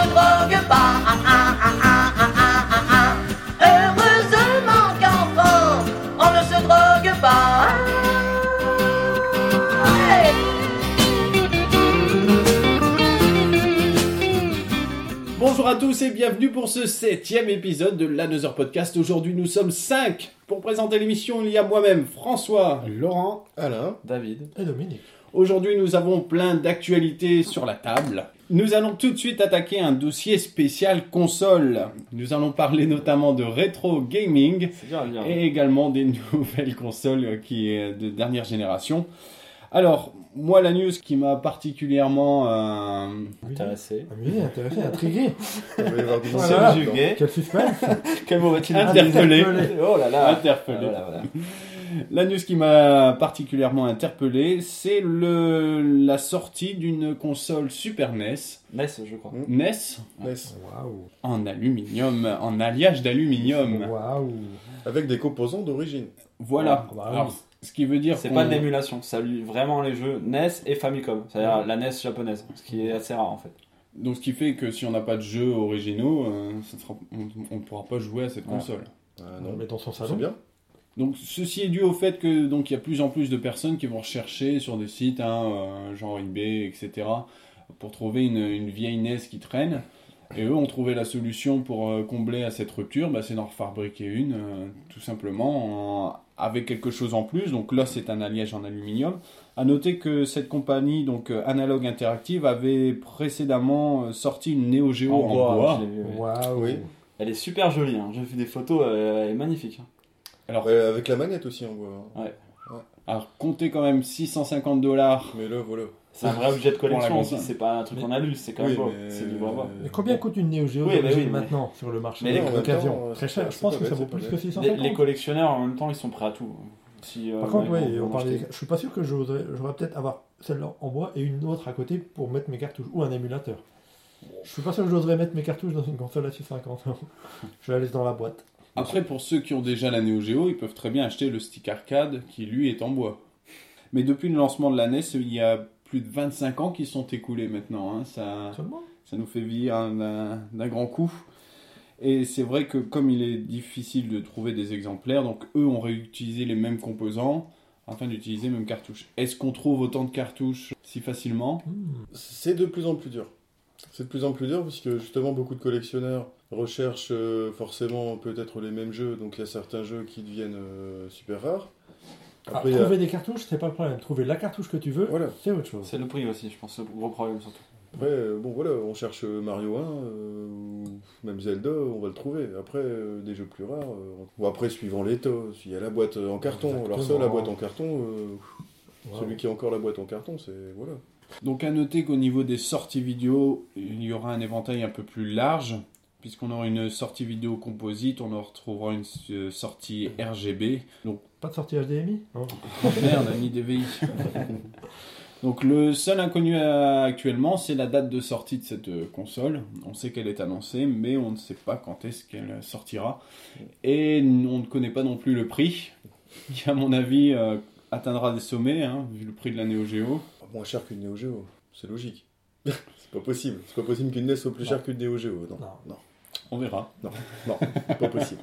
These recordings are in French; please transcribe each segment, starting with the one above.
drogue pas. Heureusement qu'enfant, on ne se drogue pas. Hey. Bonjour à tous et bienvenue pour ce 7e épisode de l'Another Podcast. Aujourd'hui nous sommes 5. Pour présenter l'émission, il y a moi-même, François, Laurent, Alain, David et Dominique. Aujourd'hui nous avons plein d'actualités sur la table. Nous allons tout de suite attaquer un dossier spécial console. Nous allons parler notamment de rétro gaming C'est bien à dire. et également des nouvelles consoles qui est de dernière génération. Alors, moi la news qui m'a particulièrement Intéressé. Amusé, intéressé, intrigué. Il va y avoir du Voilà. Subjugué. Quel suspense. Quel mot va-t-il interpellé. Oh là là. Interpellé. Voilà. La news qui m'a particulièrement interpellé, c'est la sortie d'une console Super NES. NES, je crois. NES NES. Waouh. en aluminium, en alliage d'aluminium. Waouh. Avec des composants d'origine. Voilà. Ah, bah oui. Alors, ce qui veut dire C'est qu'on- pas de l'émulation, ça lit vraiment les jeux NES et Famicom, c'est-à-dire la NES japonaise, ce qui est assez rare en fait. Donc ce qui fait que si on n'a pas de jeux originaux, on ne pourra pas jouer à cette Ouais. console. Ah Non, non, mais dans son c'est salon. bien. Donc ceci est dû au fait que donc il y a plus en plus de personnes qui vont rechercher sur des sites, genre eBay, etc., pour trouver une vieille NES qui traîne. Et eux ont trouvé la solution pour combler à cette rupture, c'est d'en refabriquer une, tout simplement, avec quelque chose en plus. Donc là, c'est un alliage en aluminium. À noter que cette compagnie, donc Analog Interactive, avait précédemment sorti une Neo Geo en bois. je l'ai vu, ouais. Waouh. Oui. Elle est super jolie, hein. J'ai vu des photos, elle est magnifique. Alors, Ouais, avec la manette aussi, on voit. alors, comptez quand même $650. Mais là, voilà. C'est un vrai objet de Pour la collection aussi, console. c'est pas un truc en alu, c'est quand même Oui, beau, mais- c'est du bois. Mais combien coûte une Neo Geo Oui, mais d'origine oui, mais- maintenant sur le marché Mais les- en même d'occasion temps, très c'est cher. pas- Je pense c'est que pas ça bête, vaut c'est plus pas que bête. 650. Les collectionneurs en même temps ils sont prêts à tout. Si, Par contre, ils ouais, vont on parlait acheter. je suis pas sûr que j'aurais peut-être avoir celle-là en bois et une autre à côté pour mettre mes cartouches ou un émulateur. Je suis pas sûr que j'oserais mettre mes cartouches dans une console à 650 €. Je la laisse dans la boîte. Après, pour ceux qui ont déjà la Neo Geo, ils peuvent très bien acheter le stick arcade qui, lui, est en bois. Mais depuis le lancement de la NES, il y a plus de 25 ans qui sont écoulés maintenant. Hein. Seulement. Ça nous fait vivre d'un grand coup. Et c'est vrai que comme il est difficile de trouver des exemplaires, donc eux ont réutilisé les mêmes composants afin d'utiliser les mêmes cartouches. Est-ce qu'on trouve autant de cartouches si facilement ? C'est de plus en plus dur. C'est de plus en plus dur parce que justement beaucoup de collectionneurs recherchent forcément peut-être les mêmes jeux. Donc il y a certains jeux qui deviennent super rares. Après, il y a- Trouver des cartouches, c'est pas le problème. Trouver la cartouche que tu veux, Voilà. c'est autre chose. C'est le prix aussi, je pense, le gros problème surtout. Après, bon voilà, on cherche Mario 1 ou même Zelda, on va le trouver. Après, des jeux plus rares, ou après suivant l'état, s'il y a la boîte en carton. Alors ça, la boîte en carton, Wow. celui qui a encore la boîte en carton, c'est voilà. Donc à noter qu'au niveau des sorties vidéo, il y aura un éventail un peu plus large, puisqu'on aura une sortie vidéo composite, on en retrouvera une sortie RGB. Donc Pas de sortie HDMI non. merde, on a mis DVI. Donc le seul inconnu actuellement, c'est la date de sortie de cette console. On sait qu'elle est annoncée, mais on ne sait pas quand est-ce qu'elle sortira. Et on ne connaît pas non plus le prix, qui à mon avis atteindra des sommets, hein, vu le prix de la Neo Geo. Moins cher qu'une Neo Geo, c'est logique. C'est pas possible. C'est pas possible qu'une NES soit plus chère qu'une Neo Geo. Non, non, On verra. non, c'est pas possible.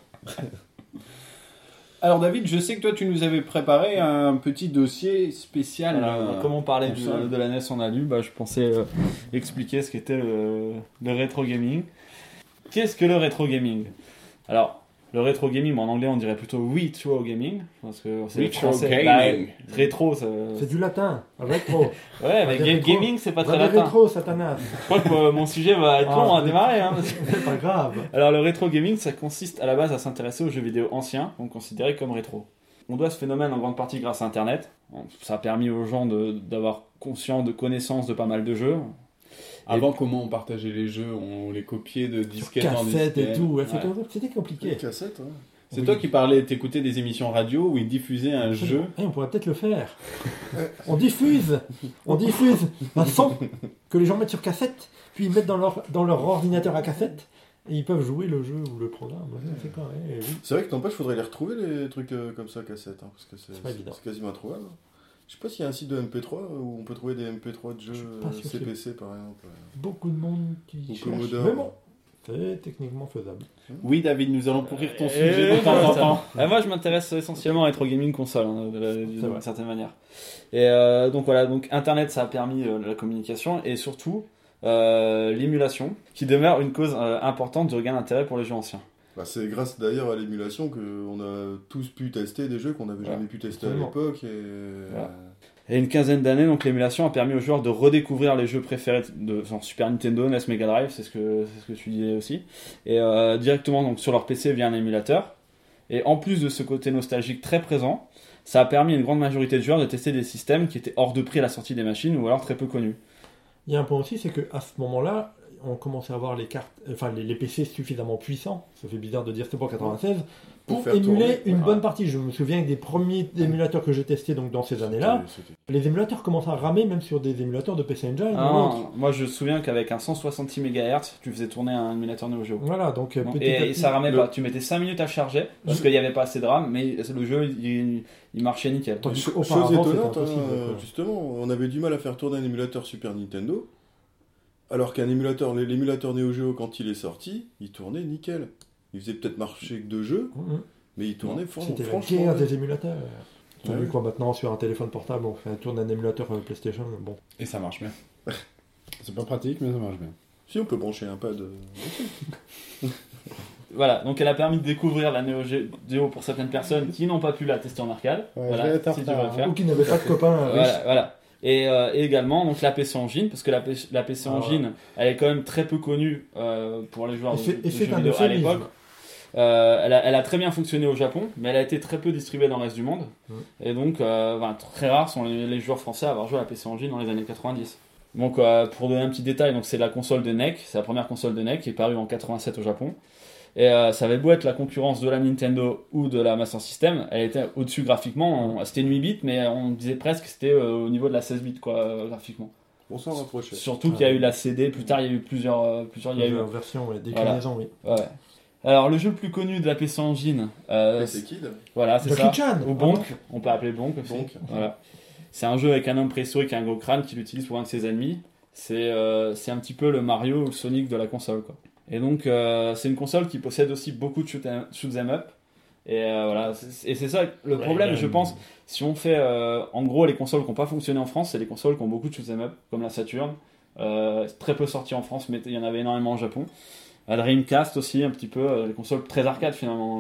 Alors David, je sais que toi tu nous avais préparé un petit dossier spécial. Voilà, comme on parlait console. de la NES en alu, je pensais expliquer ce qu'était le rétro gaming. Qu'est-ce que le rétro gaming ? Alors, le rétro gaming, en anglais on dirait plutôt retro gaming, parce que c'est le Retro français. gaming. Rétro, ça... C'est du latin, rétro. Ouais, mais des rétro. gaming c'est pas Va très des latin. rétro, Satanas. Je crois que mon sujet va être long à démarrer. Hein. C'est pas grave. Alors le rétro gaming, ça consiste à la base à s'intéresser aux jeux vidéo anciens, donc considérés comme rétro. On doit ce phénomène en grande partie grâce à Internet. Ça a permis aux gens d'avoir conscience de connaissances de pas mal de jeux. Avant, comment on partageait les jeux ? On les copiait de disquettes en Cassette et disquette. tout, ouais, Ouais. c'était compliqué. Les cassettes, hein. C'est toi qui parlais, t'écoutais des émissions radio où ils diffusaient un jeu. On pourrait peut-être le faire. On diffuse un son que les gens mettent sur cassette, puis ils mettent dans leur ordinateur à cassette, et ils peuvent jouer le jeu ou le programme. C'est quoi, ouais, oui. C'est vrai que n'empêche, faudrait les retrouver les trucs comme ça, cassettes, hein, parce que pas évident. c'est quasiment introuvable. Je sais pas s'il y a un site de MP3 où on peut trouver des MP3 de Je suis jeux pas sûr qu'il y ait- CPC par exemple. Beaucoup de monde qui Ou cherche. Commodore. Mais bon, c'est techniquement faisable. Oui, David, nous allons pourrir ton Et sujet de temps en temps. Moi, je m'intéresse essentiellement à rétro gaming console, hein, d'une vrai. certaine manière. Et donc voilà, donc Internet, ça a permis la communication et surtout l'émulation, qui demeure une cause importante de regain d'intérêt pour les jeux anciens. Bah, c'est grâce d'ailleurs à l'émulation qu'on a tous pu tester des jeux qu'on n'avait Voilà. jamais pu tester Absolument. à l'époque. Et... Voilà. Et une quinzaine d'années, donc l'émulation a permis aux joueurs de redécouvrir les jeux préférés de genre Super Nintendo, NES, Mega Drive, c'est ce que tu disais aussi, et directement donc sur leur PC via un émulateur. Et en plus de ce côté nostalgique très présent, ça a permis à une grande majorité de joueurs de tester des systèmes qui étaient hors de prix à la sortie des machines ou alors très peu connus. Il y a un point aussi, c'est qu'à ce moment-là, on commençait à avoir les cartes, enfin les PC suffisamment puissants, ça fait bizarre de dire c'était pour 96, pour faire émuler tourner. une Voilà. bonne partie. Je me souviens que des premiers émulateurs que j'ai testés donc, dans ces années-là, les émulateurs commencent à ramer même sur des émulateurs de PC Engine ou autres. Moi je me souviens qu'avec un 166 MHz, tu faisais tourner un émulateur Neo Geo. Voilà, donc Bon, petit à et petit, ça ramait le- pas, tu mettais 5 minutes à charger parce qu'il n'y avait pas assez de RAM, mais le jeu il marchait nickel. Tandis Chose qu'auparavant, c'était étonnante, impossible, hein, quoi. justement, on avait du mal à faire tourner un émulateur Super Nintendo, alors qu'un émulateur, l'émulateur Neo Geo, quand il est sorti, il tournait nickel. Il faisait peut-être marcher que 2 jeux, Mhm. mais il tournait C'était la franchement. guerre bien. des émulateurs. On a Ouais. vu quoi maintenant sur un téléphone portable, on fait un tour d'un émulateur PlayStation, bon. Et ça marche bien. C'est pas pratique, mais ça marche bien. Si on peut brancher un pad. Voilà, donc elle a permis de découvrir la Neo Geo pour certaines personnes qui n'ont pas pu la tester en arcade. Ouais, je Voilà, vais être en si tu veux retard, le hein. faire. Ou qui n'avait pas de copains riches. Voilà, voilà. Et également donc la PC Engine, parce que la PC Engine, elle est quand même très peu connue pour les joueurs Et de, c'est- de et jeux c'est un vidéo à euphémisme. l'époque. Elle a très bien fonctionné au Japon, mais elle a été très peu distribuée dans le reste du monde. Et donc, très rares sont les joueurs français à avoir joué à la PC Engine dans les années 90. Donc, pour donner un petit détail, donc c'est la console de NEC, c'est la première console de NEC qui est parue en 87 au Japon. Et ça avait beau être la concurrence de la Nintendo ou de la Master System, elle était au-dessus graphiquement. C'était une 8 bits, mais on disait presque que c'était au niveau de la 16 bits quoi, graphiquement. On s'en rapprochait. Surtout qu'il y a eu la CD, plus tard il y a eu plusieurs il y a eu, Plusieurs versions, ouais, déclinaisons, oui. ouais. Alors le jeu le plus connu de la PC Engine, PC Kid. voilà c'est ça, Jackie Chan. ou Bonk, on peut appeler Bonk aussi. Bonk. Voilà. C'est un jeu avec un homme préhistorique et un gros crâne qui l'utilise pour vaincre ses ennemis. C'est un petit peu le Mario ou le Sonic de la console quoi. Et donc c'est une console qui possède aussi beaucoup de shoot 'em up. Et voilà, et c'est ça le problème, je pense. Si on fait en gros les consoles qui n'ont pas fonctionné en France, c'est les consoles qui ont beaucoup de shoot 'em up, comme la Saturn. Très peu sorti en France, mais il y en avait énormément au Japon. La Dreamcast aussi, un petit peu, les consoles très arcade finalement.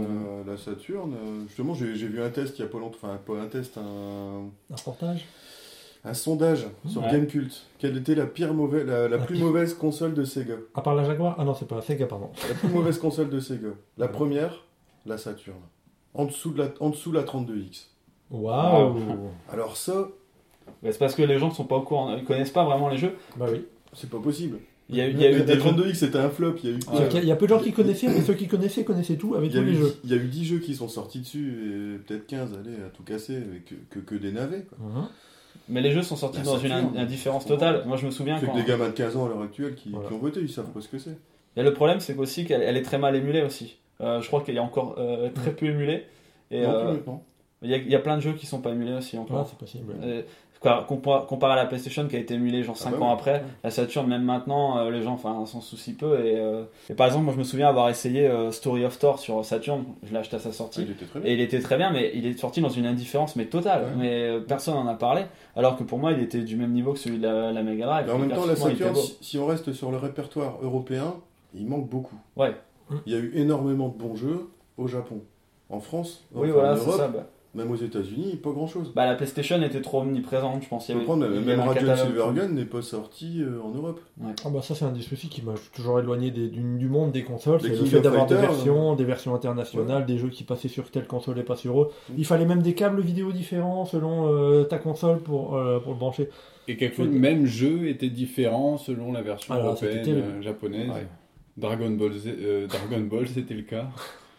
La Saturn, justement, j'ai vu un test il y a pas longtemps, enfin pas un test, Un reportage. un sondage sur Ouais. Gamecult. Quelle était la plus mauvaise console de Sega? À part la Jaguar. Ah non, c'est pas Sega, pardon. La plus mauvaise console de Sega. La première, la Saturn. En dessous la 32X. Waouh. Alors ça, Ouais, c'est parce que les gens ne sont pas au courant, ils connaissent pas vraiment les jeux. Bah oui. c'est pas possible. Il y a eu La des jeux. 32X c'était un flop, il y a eu quoi? Il y a peu de gens qui connaissaient, mais ceux qui connaissaient tout avec tous les jeux. Il y a eu 10 jeux qui sont sortis dessus, et peut-être 15, allez, à tout casser, avec que des navets, quoi. Mais les jeux sont sortis La dans une Saturn. indifférence totale. Moi je me souviens C'est quand. que des gamins de 15 ans à l'heure actuelle qui Voilà. ont voté, ils savent pas ce que c'est. Et le problème c'est qu'aussi qu'elle est très mal émulée aussi. Je crois qu'elle est encore très peu émulée. Et Non plus maintenant. il y a plein de jeux qui sont pas émulés aussi Ouais, encore. c'est possible. Comparé à la PlayStation qui a été émulée genre 5 bah ans oui. après, la Saturn même maintenant les gens s'en soucient peu et par exemple moi je me souviens avoir essayé Story of Thor sur Saturn, je l'ai acheté à sa sortie Il était très bien. et il était très bien mais il est sorti dans une indifférence mais totale, Ouais. mais personne n'en a parlé alors que pour moi il était du même niveau que celui de la Mega Drive. Mais en même temps, la Graphiquement, il était Saturn, beau. si on reste sur le répertoire européen, il manque beaucoup. Ouais. Il y a eu énormément de bons jeux au Japon. En France, Oui enfin, voilà en c'est Europe, ça. même aux États-Unis, pas grand chose. La PlayStation était trop omniprésente je pense. Il y Faut avait- prendre, il y même avait un Radiant catalogue. Silvergun n'est pas sorti en Europe. Ah bah ça c'est un des soucis qui m'a toujours éloigné du monde des consoles, Les c'est le King fait of d'avoir Fighters, des versions internationales, des jeux qui passaient sur telle console et pas sur eux. Il fallait même des câbles vidéo différents selon ta console pour le brancher. Et quelquefois, le même jeu était différent selon la version Alors, européenne, c'était terrible. japonaise. Ouais. Dragon Ball, c'était le cas.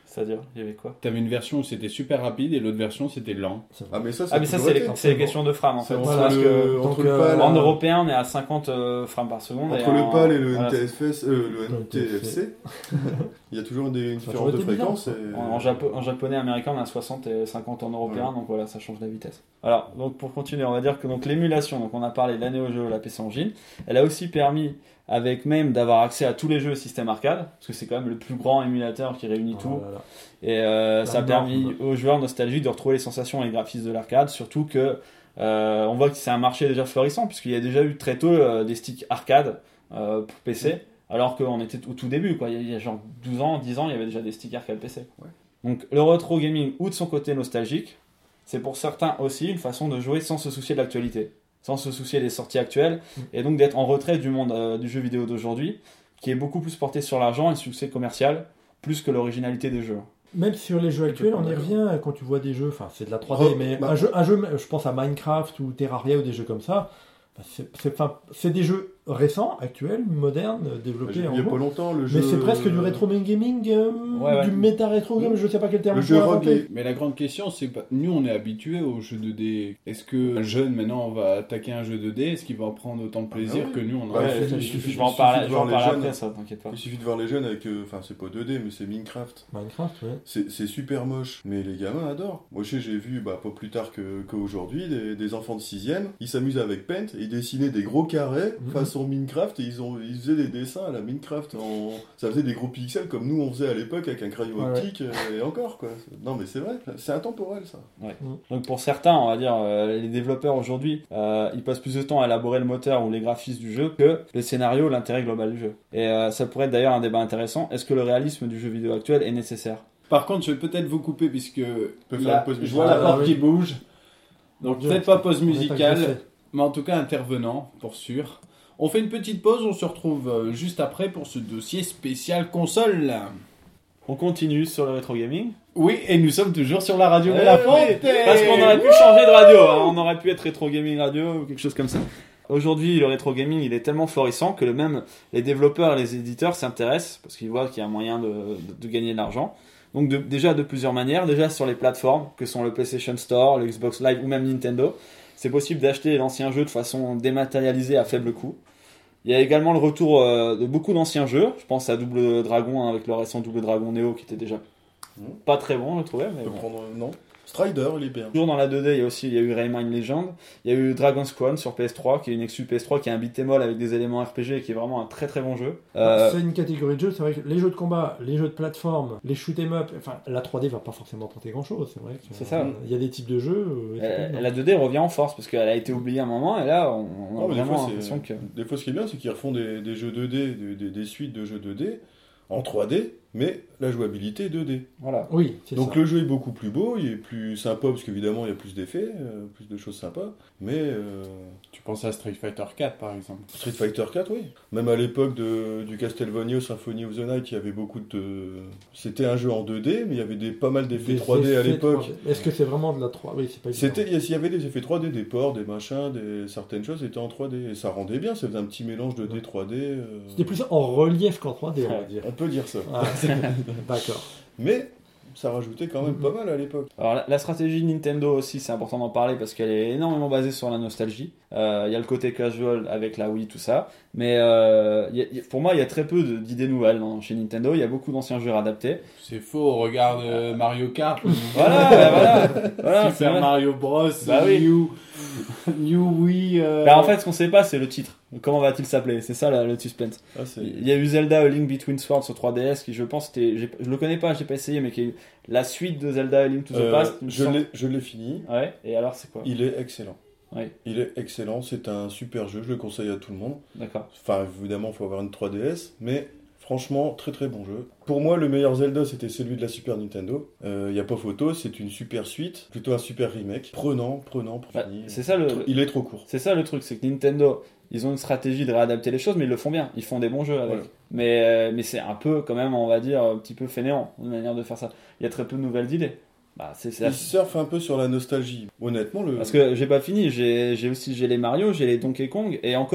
C'est-à-dire, il y avait quoi? T'avais une version où c'était super rapide et l'autre version c'était lent. Ah, mais ça, Ah, mais ça, toujours été. c'est les questions de frames en fait. C'est Parce que entre donc, le PAL, en européen, on est à 50 frames par seconde. entre et le en- PAL et le voilà, NTFS, le NTFC, il y a toujours une Ça a différence de toujours été fréquence. En japonais américain, on a 60 et 50 en européen, donc voilà, ça change la vitesse. Alors, donc pour continuer, on va dire que donc, l'émulation, donc on a parlé de la Neo Geo, la PC Engine, elle a aussi permis, avec même, d'avoir accès à tous les jeux système arcade, parce que c'est quand même le plus grand émulateur qui réunit tout. Oh là là. Et ça a La permis norme. aux joueurs nostalgiques de retrouver les sensations et les graphismes de l'arcade, surtout que on voit que c'est un marché déjà florissant, puisqu'il y a déjà eu très tôt des sticks arcade pour PC, alors qu'on était au tout début, quoi. Il y a genre 12 ans, 10 ans, il y avait déjà des sticks arcade PC. Ouais. Donc le retro gaming, ou de son côté nostalgique, c'est pour certains aussi une façon de jouer sans se soucier de l'actualité, sans se soucier des sorties actuelles, et donc d'être en retrait du monde du jeu vidéo d'aujourd'hui, qui est beaucoup plus porté sur l'argent et le succès commercial, plus que l'originalité des jeux. Même sur les jeux actuels, on y revient quand tu vois des jeux, enfin c'est de la 3D, Oh, mais bah. un jeu, je pense à Minecraft ou Terraria ou des jeux comme ça, bah, c'est des jeux récents, actuels, modernes, J'ai développés vu en il y a pas gros. longtemps le jeu. Mais c'est presque du rétro gaming, Ouais. du méta rétro game, je sais pas quel terme Le je jeu pourrais rogue, inventer. Mais la grande question, c'est pas. Nous, on est habitués aux jeux 2D. Est-ce que un jeune, maintenant, va attaquer un jeu 2D? Est-ce qu'il va en prendre autant de plaisir oui. que nous, on en Ouais, a il fait? suffit- je vais en il parler, suffit je vais de en voir parler les après, ça, t'inquiète pas. Il suffit de voir les jeunes avec. Enfin, c'est pas 2D, mais c'est Minecraft. Minecraft, ouais. C'est super moche, mais les gamins adorent. Moi, j'ai vu, pas plus tard qu'aujourd'hui, des enfants de 6ème, ils s'amusaient avec Paint et ils dessinaient des gros carrés façon Minecraft et ils faisaient des dessins à la Minecraft. Ça faisait des gros pixels comme nous on faisait à l'époque avec un crayon Ouais, optique et encore quoi. Non, mais c'est vrai, c'est intemporel ça. Donc pour certains, on va dire, les développeurs aujourd'hui, ils passent plus de temps à élaborer le moteur ou les graphismes du jeu que le scénario ou l'intérêt global du jeu. Et ça pourrait être d'ailleurs un débat intéressant. Est-ce que le réalisme du jeu vidéo actuel est nécessaire? Par contre, je vais peut-être vous couper puisque faire là, une pause je vois la musicale. porte qui bouge. Donc Dieu, peut-être pas pause on est musicale, agressé. mais en tout cas intervenant, pour sûr. On fait une petite pause, on se retrouve juste après pour ce dossier spécial console. On continue sur le rétro gaming. Oui, et nous sommes toujours sur la radio de Eh la oui, Fontaine. Parce qu'on aurait pu changer de radio, hein. On aurait pu être rétro gaming radio ou quelque chose comme ça. Aujourd'hui, le rétro gaming, il est tellement florissant que même les développeurs et les éditeurs s'intéressent parce qu'ils voient qu'il y a un moyen de gagner de l'argent. Donc déjà de plusieurs manières, déjà sur les plateformes que sont le PlayStation Store, le Xbox Live ou même Nintendo, c'est possible d'acheter l'ancien jeu de façon dématérialisée à faible coût. Il y a également le retour de beaucoup d'anciens jeux. Je pense à Double Dragon avec le récent Double Dragon Neo qui était déjà pas très bon, je trouvais. Mais On peut bon. prendre. Non. Strider, il est bien. Toujours dans la 2D, il y a eu Rayman Legend, il y a eu Dragon's Crown sur PS3, qui est une exclu PS3, qui est un beat'em all avec des éléments RPG et qui est vraiment un très très bon jeu. C'est une catégorie de jeux, c'est vrai que les jeux de combat, les jeux de plateforme, les shoot'em up, enfin la 3D va pas forcément apporter grand chose, c'est vrai. que, C'est ça. Il y a des types de jeux. La 2D revient en force parce qu'elle a été oubliée un moment et là on a Non, mais des vraiment fois, l'impression que. Des fois, ce qui est bien, c'est qu'ils refont des jeux 2D, des suites de jeux 2D en 3D, mais la jouabilité est 2D. Voilà. Oui, c'est Donc ça. le jeu est beaucoup plus beau, il est plus sympa parce qu'évidemment il y a plus d'effets, plus de choses sympas. Mais Tu penses à Street Fighter 4 par exemple. Street Fighter 4, oui. Même à l'époque du Castlevania Symphony of the Night, il y avait beaucoup de. C'était un jeu en 2D, mais il y avait pas mal d'effets Des 3D à effets l'époque. 3D. Est-ce que c'est vraiment de la 3D? Oui, c'est pas évident. Il y avait des effets 3D, des ports, des machins, certaines choses étaient en 3D. Et ça rendait bien, ça faisait un petit mélange 2D, 3D. C'était plus en relief qu'en 3D, on va dire. On peut dire ça. Ah, d'accord. Mais ça rajoutait quand même pas mal à l'époque. Alors la stratégie Nintendo aussi, c'est important d'en parler parce qu'elle est énormément basée sur la nostalgie. Il y a le côté casual avec la Wii, tout ça. Mais pour moi, il y a très peu d'idées nouvelles chez Nintendo. Il y a beaucoup d'anciens jeux adaptés. C'est faux, regarde Mario Kart. Voilà, c'est Super vrai. Mario Bros. Bah oui. New Wii. Bah, en fait, ce qu'on sait pas, c'est le titre. Comment va-t-il s'appeler? C'est ça le suspense. Ah, c'est- Il y a eu Zelda A Link Between Swords sur 3DS qui, je pense, je le connais pas, j'ai pas essayé, mais qui est la suite de Zelda A Link to the Past. il me semble. je l'ai fini. Ouais, et alors c'est quoi? Il est excellent. Ouais. Il est excellent, c'est un super jeu, je le conseille à tout le monde. D'accord. Enfin, évidemment, il faut avoir une 3DS, mais franchement, très très bon jeu. Pour moi, le meilleur Zelda, c'était celui de la Super Nintendo. Il n'y a pas photo, c'est une super suite, plutôt un super remake. Prenant pour Bah, finir. c'est ça Il est trop court. c'est ça le truc, c'est que Nintendo, ils ont une stratégie de réadapter les choses, mais ils le font bien. Ils font des bons jeux avec. Ouais. Mais c'est un peu, quand même, on va dire, un petit peu fainéant, une manière de faire ça. Il y a très peu de nouvelles idées. Bah, c'est Il surfe un peu sur la nostalgie. Honnêtement, Parce que j'ai pas fini, j'ai les Mario, j'ai les Donkey Kong, et encore,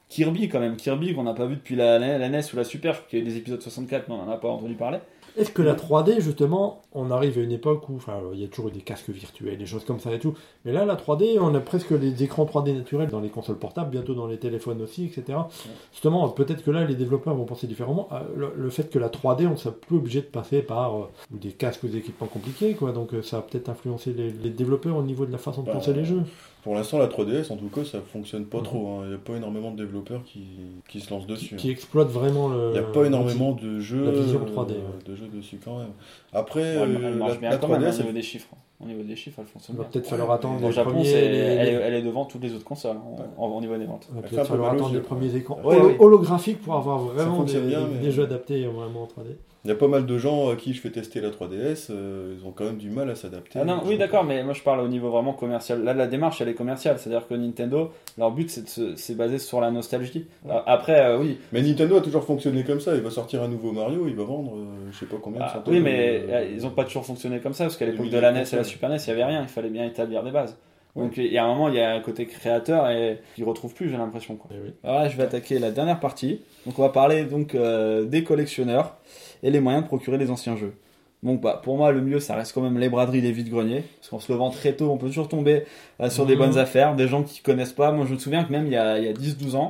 Kirby quand même, Kirby qu'on n'a pas vu depuis la NES ou la Super, je crois qu'il y a eu des épisodes 64 mais on n'en a pas entendu parler. Est-ce que la 3D, justement, on arrive à une époque où, il y a toujours eu des casques virtuels, des choses comme ça et tout, mais là, la 3D, on a presque les écrans 3D naturels dans les consoles portables, bientôt dans les téléphones aussi, etc. Justement, peut-être que là, les développeurs vont penser différemment. Le fait que la 3D, on ne soit plus obligé de passer par des casques ou des équipements compliqués, quoi. Donc ça va peut-être influencer les développeurs au niveau de la façon de penser les jeux. Pour l'instant, la 3DS, en tout cas, ça fonctionne pas trop. Il n'y a pas énormément de développeurs qui se lancent dessus. Qui exploitent vraiment le... Il n'y a pas énormément de jeux, la vision 3D, de jeux dessus quand même. Après, Elle marche bien la quand même 3DS, au niveau des chiffres. Au niveau des chiffres, elle fonctionne Il va bien. peut-être falloir attendre Au les Japon, premiers... elle est devant toutes les autres consoles au niveau des ventes. Il va Elle fait peut-être un peu falloir mal aux attendre yeux, les premiers écrans Ouais, oui. holographiques pour avoir vraiment fonctionne bien, mais- des jeux adaptés vraiment en 3D. il y a pas mal de gens à qui je fais tester la 3DS, ils ont quand même du mal à s'adapter. Ah non, oui d'accord, mais moi je parle au niveau vraiment commercial. Là, la démarche elle est commerciale, c'est-à-dire que Nintendo, leur but c'est basé sur la nostalgie. Après, oui. Mais Nintendo a toujours fonctionné comme ça. Il va sortir un nouveau Mario, il va vendre je sais pas combien de centaines Oui, mais de- ils ont pas toujours fonctionné comme ça, parce qu'à de l'époque de milliers la de NES et la consoles. Super NES, il y avait rien, il fallait bien établir des bases. Ouais. Donc il y a un moment, il y a un côté créateur et qu'ils retrouvent plus, j'ai l'impression. Quoi. Eh oui. Alors là, je vais attaquer la dernière partie. Donc on va parler donc des collectionneurs et les moyens de procurer les anciens jeux. Donc pour moi, le mieux, ça reste quand même les braderies, les vides-greniers. Parce qu'en se levant très tôt, on peut toujours tomber sur des bonnes affaires, des gens qui connaissent pas. Moi, je me souviens que même il y a 10-12 ans,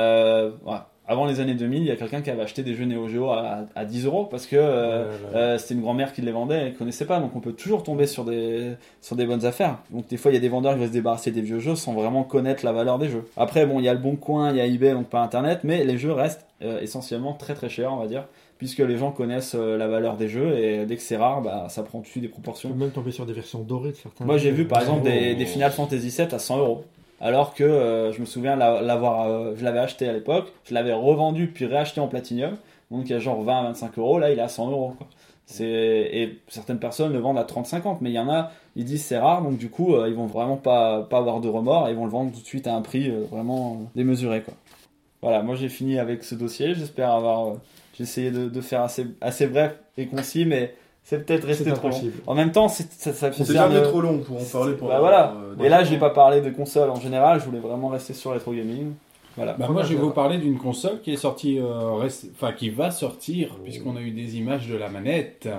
avant les années 2000, il y a quelqu'un qui avait acheté des jeux Neo Geo à 10 € parce que c'était une grand-mère qui les vendait et elle ne connaissait pas. Donc on peut toujours tomber sur des bonnes affaires. Donc des fois, il y a des vendeurs qui vont se débarrasser des vieux jeux sans vraiment connaître la valeur des jeux. Après, bon, il y a le Bon Coin, il y a eBay, donc pas Internet, mais les jeux restent essentiellement très très chers, on va dire, puisque les gens connaissent la valeur des jeux et dès que c'est rare, ça prend dessus des On proportions. peut même tomber sur des versions dorées de certains Moi, j'ai jeux. vu par exemple des Final Fantasy VII à 100 €. Alors que je me souviens je l'avais acheté à l'époque, je l'avais revendu puis réacheté en Platinum, donc il y a genre 20-25 €, là il est à 100 €. Quoi. Et certaines personnes le vendent à 30-50, mais il y en a, ils disent c'est rare, donc du coup ils vont vraiment pas avoir de remords et ils vont le vendre tout de suite à un prix vraiment démesuré. Quoi. Voilà, moi j'ai fini avec ce dossier, j'espère avoir... j'ai essayé de faire assez bref et concis, mais... c'est peut-être resté C'est trop long. impossible. En même temps, ça C'est concerne... jamais trop long pour en parler. voilà. Et là, j'ai pas parlé de console en général. Je voulais vraiment rester sur rétro gaming. Voilà. Moi, je vais vous parler d'une console qui est sortie, qui va sortir, puisqu'on a eu des images de la manette.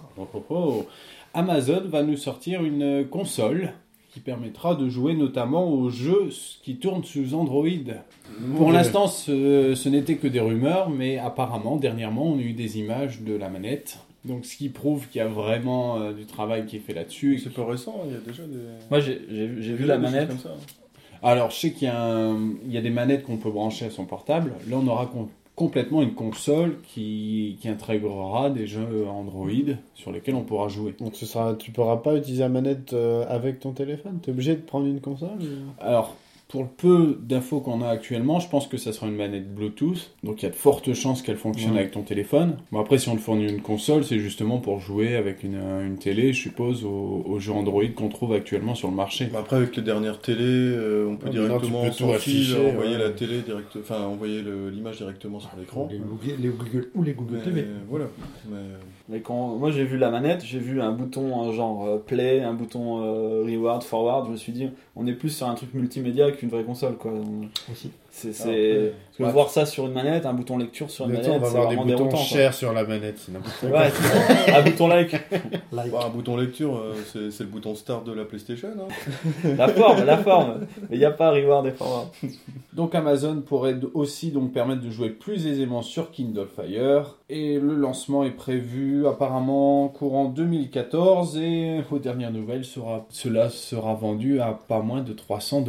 Amazon va nous sortir une console qui permettra de jouer notamment aux jeux qui tournent sous Android. Pour l'instant, ce n'était que des rumeurs, mais apparemment, dernièrement, on a eu des images de la manette. Donc, ce qui prouve qu'il y a vraiment du travail qui est fait là-dessus. C'est pas récent, il y a déjà des. Moi, j'ai vu la des choses manette. comme ça. Alors, je sais qu'il y a des manettes qu'on peut brancher à son portable. Là, on aura complètement une console qui intégrera des jeux Android sur lesquels on pourra jouer. Donc tu pourras pas utiliser la manette avec ton téléphone. T'es obligé de prendre une console Alors, pour le peu d'infos qu'on a actuellement, je pense que ça sera une manette Bluetooth. Donc, il y a de fortes chances qu'elle fonctionne avec ton téléphone. Bon, après, si on te fournit une console, c'est justement pour jouer avec une télé, je suppose, aux jeux Android qu'on trouve actuellement sur le marché. Mais après, avec les dernières télés, on peut Maintenant, directement tu peux tout sans fil afficher, envoyer ouais. la télé envoyer l'image directement sur l'écran. Les Google Mais, TV. voilà. Mais, Mais moi, j'ai vu la manette, j'ai vu un bouton genre play, un bouton reward, forward. Je me suis dit, on est plus sur un truc multimédia qu'une vraie console, quoi. Aussi. Parce que voir ça sur une manette, un bouton lecture sur une Bientôt, manette, on va c'est avoir des vraiment boutons déroutant. chers sur la manette. C'est n'importe quoi. Ouais, c'est ça. Un bouton like. Like. un bouton lecture, c'est le bouton start de la PlayStation. Hein. La forme. Mais il n'y a pas reward et forward. Donc Amazon pourrait aussi donc permettre de jouer plus aisément sur Kindle Fire et le lancement est prévu apparemment courant 2014 et aux dernières nouvelles cela sera vendu à pas moins de $300,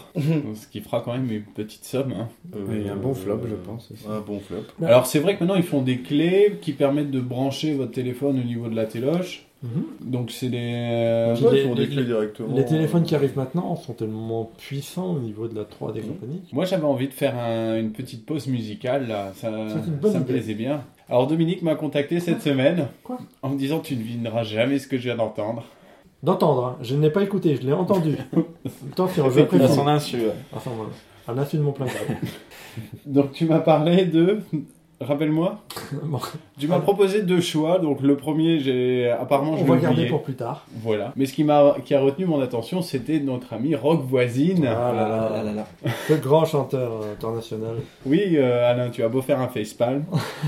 ce qui fera quand même une petite somme. Hein. Et un bon flop, je pense. Aussi. Un bon flop. Alors c'est vrai que maintenant ils font des clés qui permettent de brancher votre téléphone au niveau de la téloche. Donc c'est des... Puis Ils font des clés directement. Les téléphones qui arrivent maintenant sont tellement puissants au niveau de la 3D compagnie. Moi j'avais envie de faire une petite pause musicale là, ça C'est une bonne me idée. plaisait bien. Alors Dominique m'a contacté cette semaine Quoi en me disant tu ne devineras jamais ce que je viens d'entendre. D'entendre, hein. Je ne l'ai pas écouté, je l'ai entendu. Attention, je À préfère. son insu. Ouais. Enfin voilà, un insu de mon plein gré. Donc tu m'as parlé de... Rappelle-moi. Bon, Tu m'as proposé 2 choix, donc le premier, apparemment, je on l'ai va le garder oublié. pour plus tard. Voilà. Mais ce qui a retenu mon attention, c'était notre ami Rock Voisine. Ah là là. Le grand chanteur international. Oui, Alain, tu as beau faire un facepalm.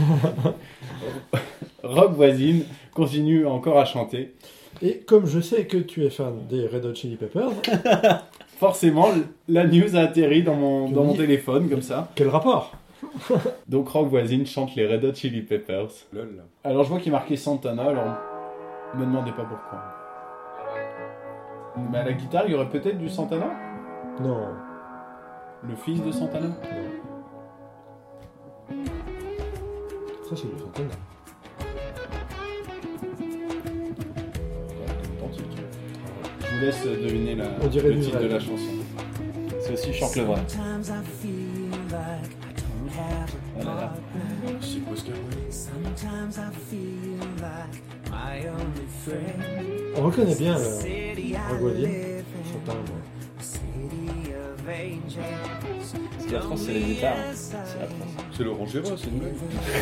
Rock Voisine continue encore à chanter. Et comme je sais que tu es fan des Red Hot Chili Peppers, Forcément, la news a atterri dans Tu mon dis- téléphone, comme ça. quel rapport? Donc Rock Voisine chante les Red Hot Chili Peppers. Lol. Alors je vois qu'il est marqué Santana, alors me demandez pas pourquoi. Mais à la guitare, il y aurait peut-être du Santana? Non. Le fils de Santana? Ça, c'est du Santana. Je vous laisse deviner On dirait le du titre vrai. de la chanson. C'est aussi chante le vrai. Sometimes I feel like I don't have Oh là là. C'est quoi ce qu'il y a? Sometimes I feel like my only friend. On reconnaît bien le City I Rock Voisine. live Chanteur, in, city of angels. Ce qui est atroce, c'est les guitares. hein. C'est atroce. C'est Laurent Gérard, c'est une blague.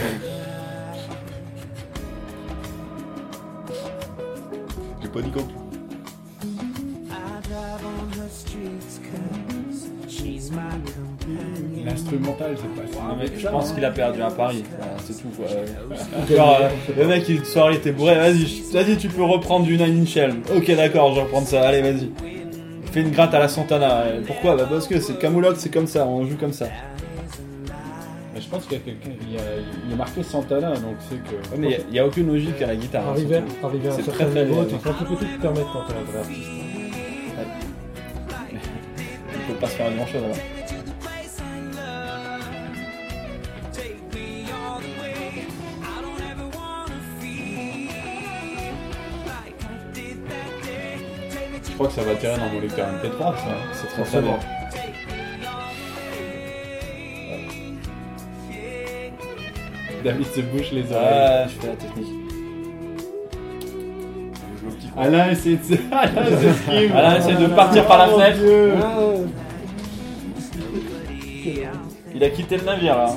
J'ai pas dit quand. I drive on her streets 'cause she's my companion. L'instrumental, c'est pas ça. Non, mais je pense qu'il a perdu à Paris. Voilà, c'est tout. Quoi. Genre, le mec, il soirée, il était bourré. Vas-y, tu peux reprendre du Nine Inch Nails. Ok, d'accord, je vais reprendre ça. Allez, vas-y. Fais une gratte à la Santana. Pourquoi? Bah parce que c'est Camoulox, c'est comme ça. On joue comme ça. Mais je pense qu'il y a quelqu'un. Il y a marqué Santana, donc c'est que. Ouais, mais il y a aucune logique à la guitare. hein, Arrivé surtout. à un C'est certain très, très niveau, bien. tu peux tout te permettre quand t'es un vrai artiste. Il faut pas se faire grand chose alors. Je crois que ça va atterrir dans mon lecteur MP3, ça. C'est très très bien. David se bouche les oreilles. Ah, je fais la technique. Alain essaie de Alain s'esquive. Alain essaie de partir par la fenêtre. Il a quitté le navire là.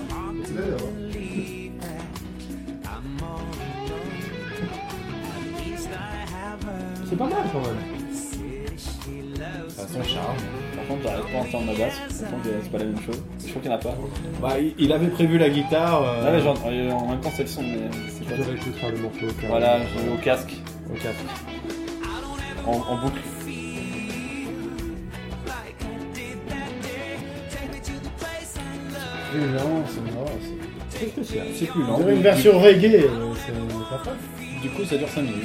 C'est pas mal quand même. Ça a son charme. Par contre, j'arrive pas à entendre la basse. Par contre, c'est pas la même chose. Je crois qu'il n'y en a pas. Bah, il avait prévu la guitare. Ah ouais, en même temps, c'est le son, mais c'est pas Je réécouterai le morceau au cas. Voilà, je vais au casque, Au casque. en boucle. Plus lent, c'est marrant. C'est spécial. C'est plus On lent. dirait une version reggae, mais c'est sympa. Du coup, ça dure 5 minutes.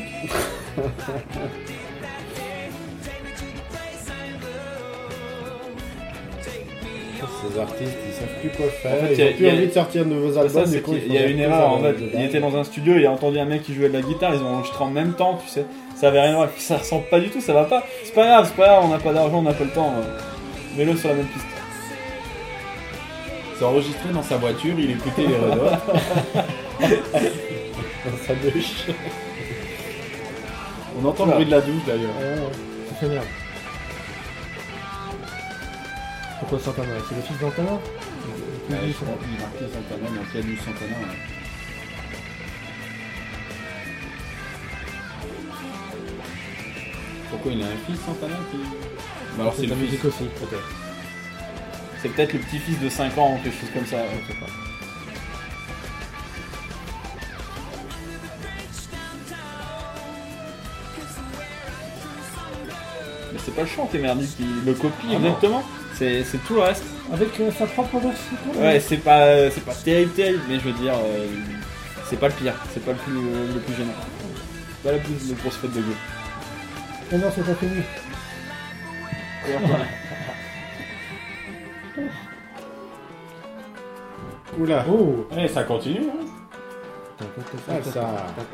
Ces artistes, ils savent plus quoi faire. En fait, ils ont plus envie de sortir de nouveaux Ça, albums. c'est du coup, qu'il ils y a font une des erreur en choses fait. de Il dingue. était dans un studio, il a entendu un mec qui jouait de la guitare, ils ont enregistré en même temps, tu sais. Ça avait rien à voir, ça ressemble pas du tout, ça va pas. C'est pas grave, on n'a pas d'argent, on n'a pas le temps. Mets-le sur la même piste. C'est enregistré dans sa voiture, il écoutait les Red Hot. Ça douche. On entend le bruit de la douche d'ailleurs. C'est génial. Pourquoi Santana? C'est le fils d'Antana? Ouais, je crois qu'il est marqué Santana, donc il y a du Santana. Ouais. Pourquoi il a un fils Santana qui... Bah alors c'est C'est de le la fils. musique aussi, peut-être. C'est peut-être le petit-fils de 5 ans ou quelque chose comme ça, je sais pas. Mais c'est pas le chant qui est merdique, il le copie Ah non. exactement. C'est tout le reste. Avec sa propre version. Ouais, c'est pas terrible, mais je veux dire, c'est pas le pire, c'est pas le plus gênant. C'est pas la plus grosse fête de gueule. Mais non, c'est pas fini. Oula. Oh! Eh, ça continue, hein. Ah, ça.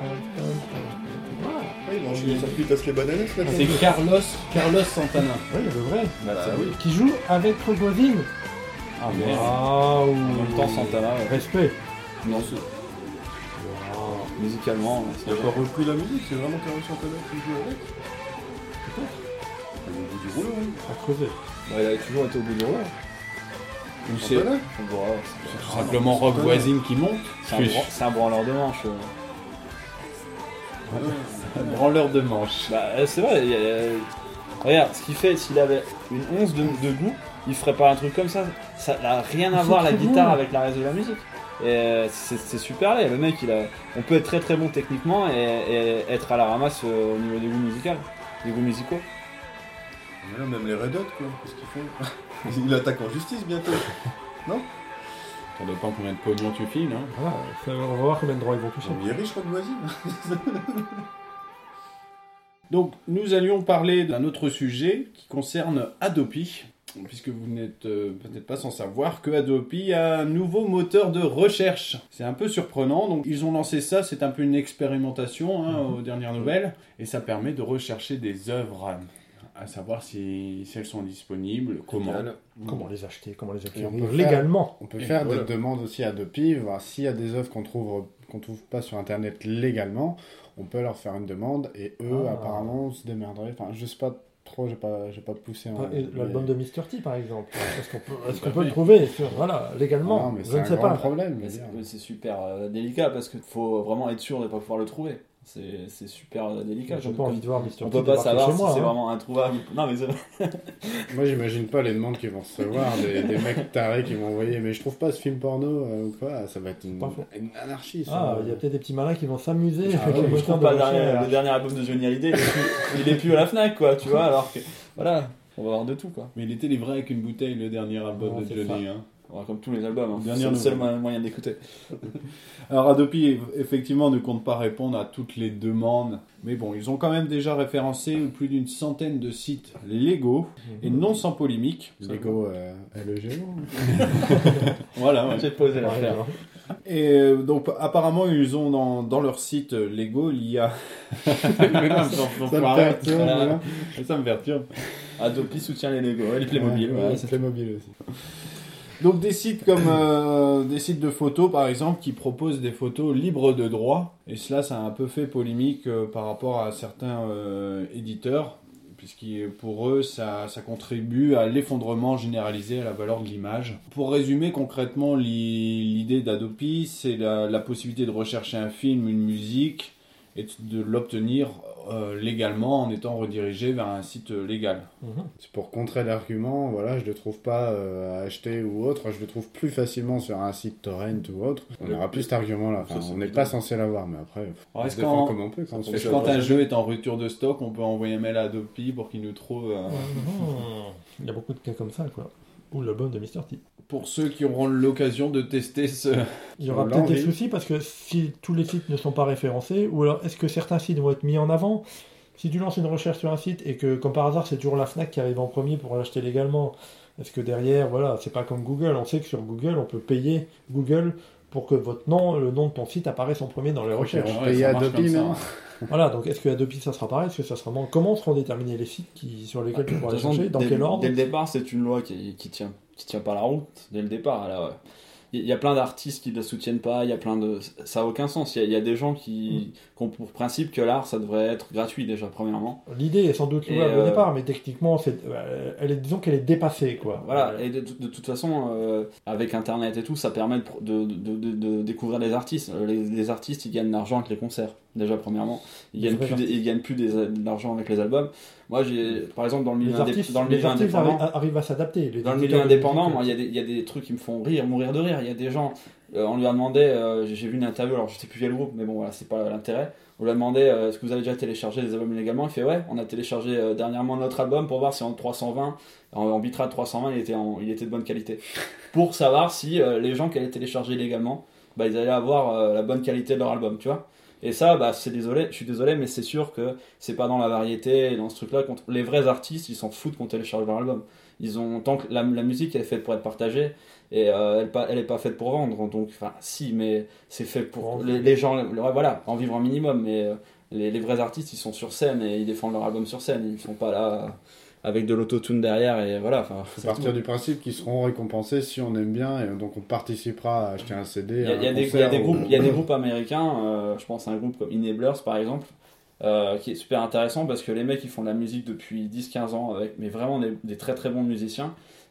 Il circuit tasse les bananes là. C'est Carlos Santana. Ouais, le vrai. Bah, c'est oui. Qui joue avec Rock Voisine. Ah merde. Waouh! En même temps, Santana, Respect. non, musicalement, Il a pas repris la musique, c'est vraiment Carlos Santana qui joue avec. Peut-être. Au bout du rouleau, hein. À creuser. il a toujours été au bout du rouleau. Ou c'est Voilà. tout simplement Rock Voisine qui monte. C'est un branleur de manche. Un branleur de manche. Bah, c'est vrai. Regarde, ce qu'il fait, s'il avait une once de goût, il ferait pas un truc comme ça. Ça n'a rien à C'est voir la très guitare bon. avec la reste de la musique. Et c'est super laid. Le mec, on peut être très très bon techniquement et être à la ramasse au niveau des goûts musicaux. Voilà, même les Red Hot, quoi. Qu'est-ce qu'ils font? Il attaque en justice bientôt. Ça dépend combien de pognon tu files. Hein. Voilà, on va voir combien de droits ils vont toucher. Il est riche, Rock Voisine. Donc, nous allions parler d'un autre sujet qui concerne Adopi, puisque vous n'êtes peut-être pas sans savoir que Adopi a un nouveau moteur de recherche. C'est un peu surprenant, donc ils ont lancé ça, c'est un peu une expérimentation aux dernières nouvelles, et ça permet de rechercher des œuvres, à savoir si elles sont disponibles, comment. Légal. Comment les acheter, comment les Et acquérir on peut légalement. On peut Et faire voilà. des demandes aussi à Adopi, voir s'il y a des œuvres qu'on trouve pas sur internet légalement, on peut leur faire une demande et eux apparemment se démerderaient. Enfin, je sais pas trop, j'ai pas poussé Et l'album de Mr. T par exemple. Est-ce qu'on peut le trouver légalement? Non, mais Je c'est ne un sais grand pas. problème. Mais je veux dire. c'est super délicat parce qu'il faut vraiment être sûr de ne pas pouvoir le trouver. C'est super délicat. J'ai pas envie de voir Mr. T On peut pas débarquer savoir chez si moi. c'est hein. vraiment introuvable. Non, mais Moi, j'imagine pas les demandes qu'ils vont recevoir, des mecs tarés qui vont envoyer. Mais je trouve pas ce film porno ou quoi, ça va être une Pas faux. anarchie. Ça. Ah, il y a peut-être des petits malins qui vont s'amuser Ah avec ouais, le je je trouve moteur de pas recherche. le dernier album de Johnny Hallyday, il est plus à la Fnac, quoi, tu vois, alors que voilà, on va avoir de tout, quoi. Mais il était livré avec une bouteille, le dernier album Ouais, de c'est Johnny. ça. Hein. Ouais, comme tous les albums, hein. Dernière C'est le seul nouvelle. moyen d'écouter. Alors Adopi, effectivement, ne compte pas répondre à toutes les demandes. Mais bon, ils ont quand même déjà référencé plus d'une centaine de sites légaux et non sans polémique. Lego LEG. Voilà, ouais. J'ai posé Ouais, l'affaire. alors. Et donc apparemment, ils ont dans leur site légaux, il y a... Ça me perturbe. Voilà. Ça me perturbe. Adopi soutient les Lego, et les Playmobil. Ouais, voilà, ouais, c'est- Playmobil aussi. Donc des sites comme des sites de photos par exemple qui proposent des photos libres de droit et cela ça a un peu fait polémique par rapport à certains éditeurs puisque pour eux ça contribue à l'effondrement généralisé à la valeur de l'image. Pour résumer concrètement l'idée d'Adopi, c'est la possibilité de rechercher un film, une musique et de l'obtenir légalement en étant redirigé vers un site légal. Mhm. C'est pour contrer l'argument, voilà, je le trouve pas à acheter ou autre, je le trouve plus facilement sur un site torrent ou autre. On n'aura plus cet argument-là. Enfin, Ça, c'est on n'est évident. pas censé l'avoir, mais après, on est-ce se défend qu'en- comme on peut. Quand on se fait Est-ce choper. quand un jeu est en rupture de stock, on peut envoyer un mail à Adopi pour qu'il nous trouve... Il y a beaucoup de cas comme ça, quoi. Ou l'album de Mr. T. Pour ceux qui auront l'occasion de tester ce... Il y aura On peut-être des l'envie. soucis parce que si tous les sites ne sont pas référencés, ou alors est-ce que certains sites vont être mis en avant? Si tu lances une recherche sur un site et que, comme par hasard, c'est toujours la Fnac qui arrive en premier pour l'acheter légalement, est-ce que derrière, voilà, c'est pas comme Google, on sait que sur Google, on peut payer Google pour que votre nom, le nom de ton site apparaisse en premier dans les recherches. on Ouais, paye ça marche Adopi comme ça. maintenant. Voilà, donc est-ce que Adopi ça sera pareil? Est-ce que ça sera comment seront déterminés les sites sur lesquels tu pourras De les toute façon, chercher? Dans dès, quel ordre? dès le départ, c'est une loi qui tient pas la route dès le départ. Alors, il y a plein d'artistes qui ne la soutiennent pas, il y a plein de... Ça n'a aucun sens. Il y a des gens qui ont pour principe que l'art, ça devrait être gratuit déjà, premièrement. L'idée est sans doute Et, louable au départ, mais techniquement, disons qu'elle est dépassée, quoi. Voilà, et de toute façon, avec Internet et tout, ça permet de découvrir des artistes. Les artistes, ils gagnent de l'argent avec les concerts, déjà, premièrement. Ils gagnent plus de l'argent avec les albums. Moi, par exemple, dans le milieu Les artistes indépendant... arrivent à s'adapter. Les Dans le milieu éditeurs de indépendant, musique, moi, il y a des trucs qui me font mourir de rire. Il y a des gens, on lui a demandé, j'ai vu une interview, alors je sais plus quel groupe, mais bon, voilà, c'est pas l'intérêt. On lui a demandé, est-ce que vous avez déjà téléchargé des albums illégalement? Il fait, ouais, on a téléchargé dernièrement notre album pour voir si en 320, en bitrate 320, il était de bonne qualité. Pour savoir si les gens qui allaient télécharger illégalement, bah, ils allaient avoir la bonne qualité de leur album, tu vois. Et ça, bah, je suis désolé, mais c'est sûr que c'est pas dans la variété et dans ce truc-là. Les vrais artistes, ils s'en foutent qu'on télécharge leur album. Tant que la musique, elle est faite pour être partagée et elle est pas faite pour vendre. Donc, enfin, si, mais c'est fait pour les gens, voilà, en vivre un minimum. Mais les vrais artistes, ils sont sur scène et ils défendent leur album sur scène. Ils sont pas là avec de l'autotune derrière et voilà. Enfin, Faut partir du principe qu'ils seront récompensés si on aime bien et donc on participera à acheter un CD. Il y a des groupes américains, je pense à un groupe comme Enablers par exemple, qui est super intéressant parce que les mecs ils font de la musique depuis 10-15 ans avec mais vraiment des très très bons musiciens